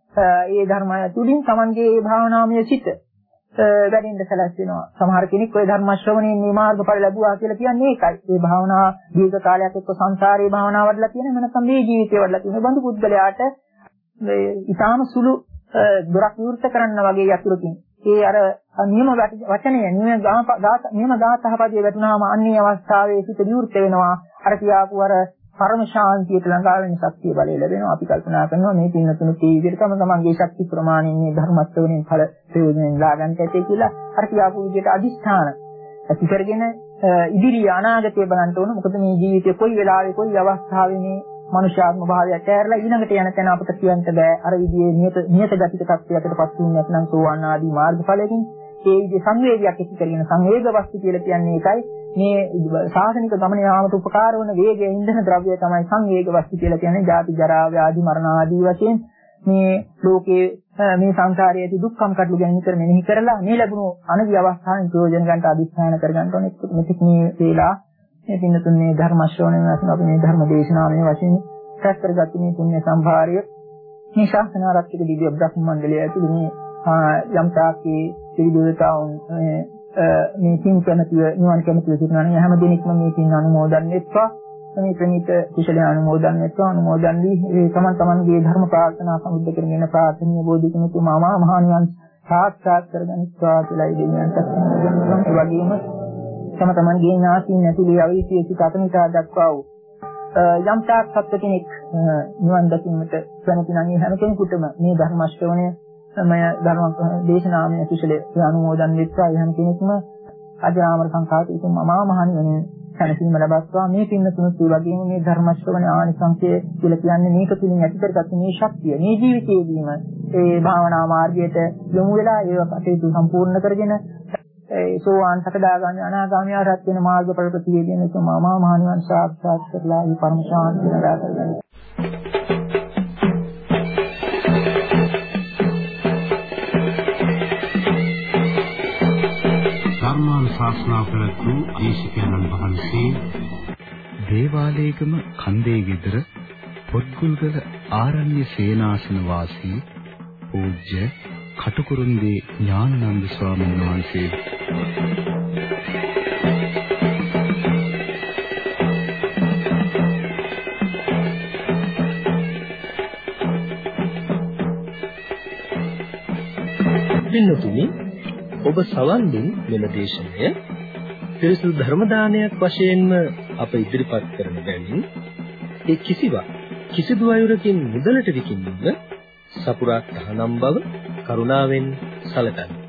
ඒ ධර්මය තුලින් තමන්ගේ මේ භාවනාමය සිත වැඩෙන්න සැලැස්සෙනවා. සමහර කෙනෙක් ওই ධර්ම ශ්‍රවණයෙන් මේ මාර්ගඵල ලැබුවා කියලා කියන්නේ ඒකයි. මේ භාවනා දීර්ඝ කාලයක් එක්ක සංසාරේ භාවනා වඩලා තියෙන එහෙම නැත්නම් මේ ජීවිතේ වඩලා තියෙන බඳු පුද්ගලයාට මේ ඊටාම සුළු දොරක් විවෘත කරන්න වගේ යතුරුකින් ඒ අර නියම වචනය නියම ගාථා නියම ගාථා පදයේ වැටුනහම අන්නේ අවස්ථාවේ සිත විවෘත වෙනවා. අර කියාපු අර පරම ශාන්තියට ළඟා වෙන ශක්තිය බලය ලැබෙනවා. අපි කල්පනා කරනවා මේ පින්නතුණු කී විදිහට තම තමන්ගේ ශක්ති ප්‍රමාණයෙන් මේ ධර්මස්තවණෙන් ඵල ප්‍රයෝජනෙන් ලා ගන්නට ඇති කියලා අර කියාපු විදිහට අදිෂ්ඨාන ඇති කරගෙන ඉදිරි අනාගතය බලන්න ඕන. මොකද මේ ජීවිතේ කොයි වෙලාවෙ කොයි අවස්ථාවෙ මේ මනුෂ්‍යාත්ම භාවයට ඇරලා ඊළඟට යන තැන අපිට කියන්න බෑ. අර විදිහේ නියත නියත ගතික තත්ත්වයකටපත් වෙන්නේ නැත්නම් සෝවාන් ආදී මාර්ගඵලයෙන් ඒ විදිහේ සංවේගයක් ඇති කරගෙන සංවේග වස්තු කියලා කියන්නේ ඒකයි. මේ සාසනික ගමන යාමට උපකාර වන වේගයේ ඉන්ධන ද්‍රව්‍යය තමයි සංවේග වස්තු කියලා කියන්නේ. ජාති ජරා ව්‍යාධි මරණ ආදී වශයෙන් මේ ලෝකේ මේ සංසාරයේ ඇති දුක්ඛම් කටළු ගැන විතර මෙනෙහි කරලා මේ ලැබුණු අනවි අවස්ථාවෙන් ප්‍රයෝජන ගන්නට අධිෂ්ඨාන කරගන්න ඕනේ. මෙතෙක් මේ වේලා මේ පින්නතුන් මේ ධර්ම ශ්‍රවණයෙන් වශයෙන් අපි මේ ධර්ම දේශනාවේ වශයෙන් රැස් කරගත්ත මේ පුණ්‍ය සම්භාරය මේ ශාසන ආරක්ෂක දිව්‍ය බ්‍රහ්ම මණ්ඩලය ඇතුළු මේ යම් තාක්කේ ත්‍රිදේවතාවුන් මේ සිං කැමැතිව නිවන් කැමැතිව සිටිනවා නම් හැම දිනෙකම මේ සිං අනුමෝදන් වෙත්වා. මේ ප්‍රණීත කුසල අනුමෝදන් වෙත්වා. අනුමෝදන් වී ඒ තමන් තමන්ගේ ධර්ම ප්‍රාර්ථනා සමුද්ද කරගෙන ප්‍රාර්ථනීය බෝධිසත්ව මාමා මහා නිවන් සාක්ෂාත් කරගනිත්වා කියලා ඉදිරියට ඒ වගේම තම තමන්ගේ ඥාතීන් ඇතුළේ අවීචයේ සිට අතනිතා දක්වා වූ යම් තාක් සත්‍ය කෙනෙක් නිවන් දකින්නට කැමති නම් හැම කෙනෙකුටම මේ ධර්ම ශ්‍රවණය මය ධර්ම දේශනාමය කුසලයේ අනුමෝදන් වෙත්වා හැම කෙනෙක්ම අජරාමර සංඛාතිකම මහා මහණෙනි සැනසීම ලබත්වා මේ පින්නතුණුත් ඒ වගේම මේ ධර්ම ශ්‍රවණ ආනිසංසය කියලා කියන්නේ මේක තුලින් ඇති කරගත්ත මේ ශක්තිය මේ ජීවිතයේදීම ඒ භාවනා මාර්ගයට යොමු වෙලා ඒ කටයුතු සම්පූර්ණ කරගෙන ඒ සෝවාන් සකදාගාමී අනාගාමී ආරහත් වෙන මාර්ගඵල ප්‍රතිවේදයෙන් මහා මහා නිවන් සාක්ෂාත් කරලා මේ පරම ශාන්තිය ලබා ගන්න. ධර්මානුශාසනා කරපු දේශකයන්න් වහන්සේ දේවාලේගම කන්දේ ගෙදර පොත්ගුල්ගල ආරණ්‍ය සේනාසන වාසී පූජ්‍ය කටුකුරුන්දී ඥානানন্দ ස්වාමීන් වහන්සේ පින්නතුනි ඔබ සවන් දුන් මෙම දේශනය පිරිසුදු ධර්ම දානයක් වශයෙන්ම අප ඉදිරිපත් කරන බැවින් ඒ කිසිවක් කිසිදු අයුරකින් මුදලට විකිණීම සපුරා තහනම් බව කරුණාවෙන් සැලකන්න.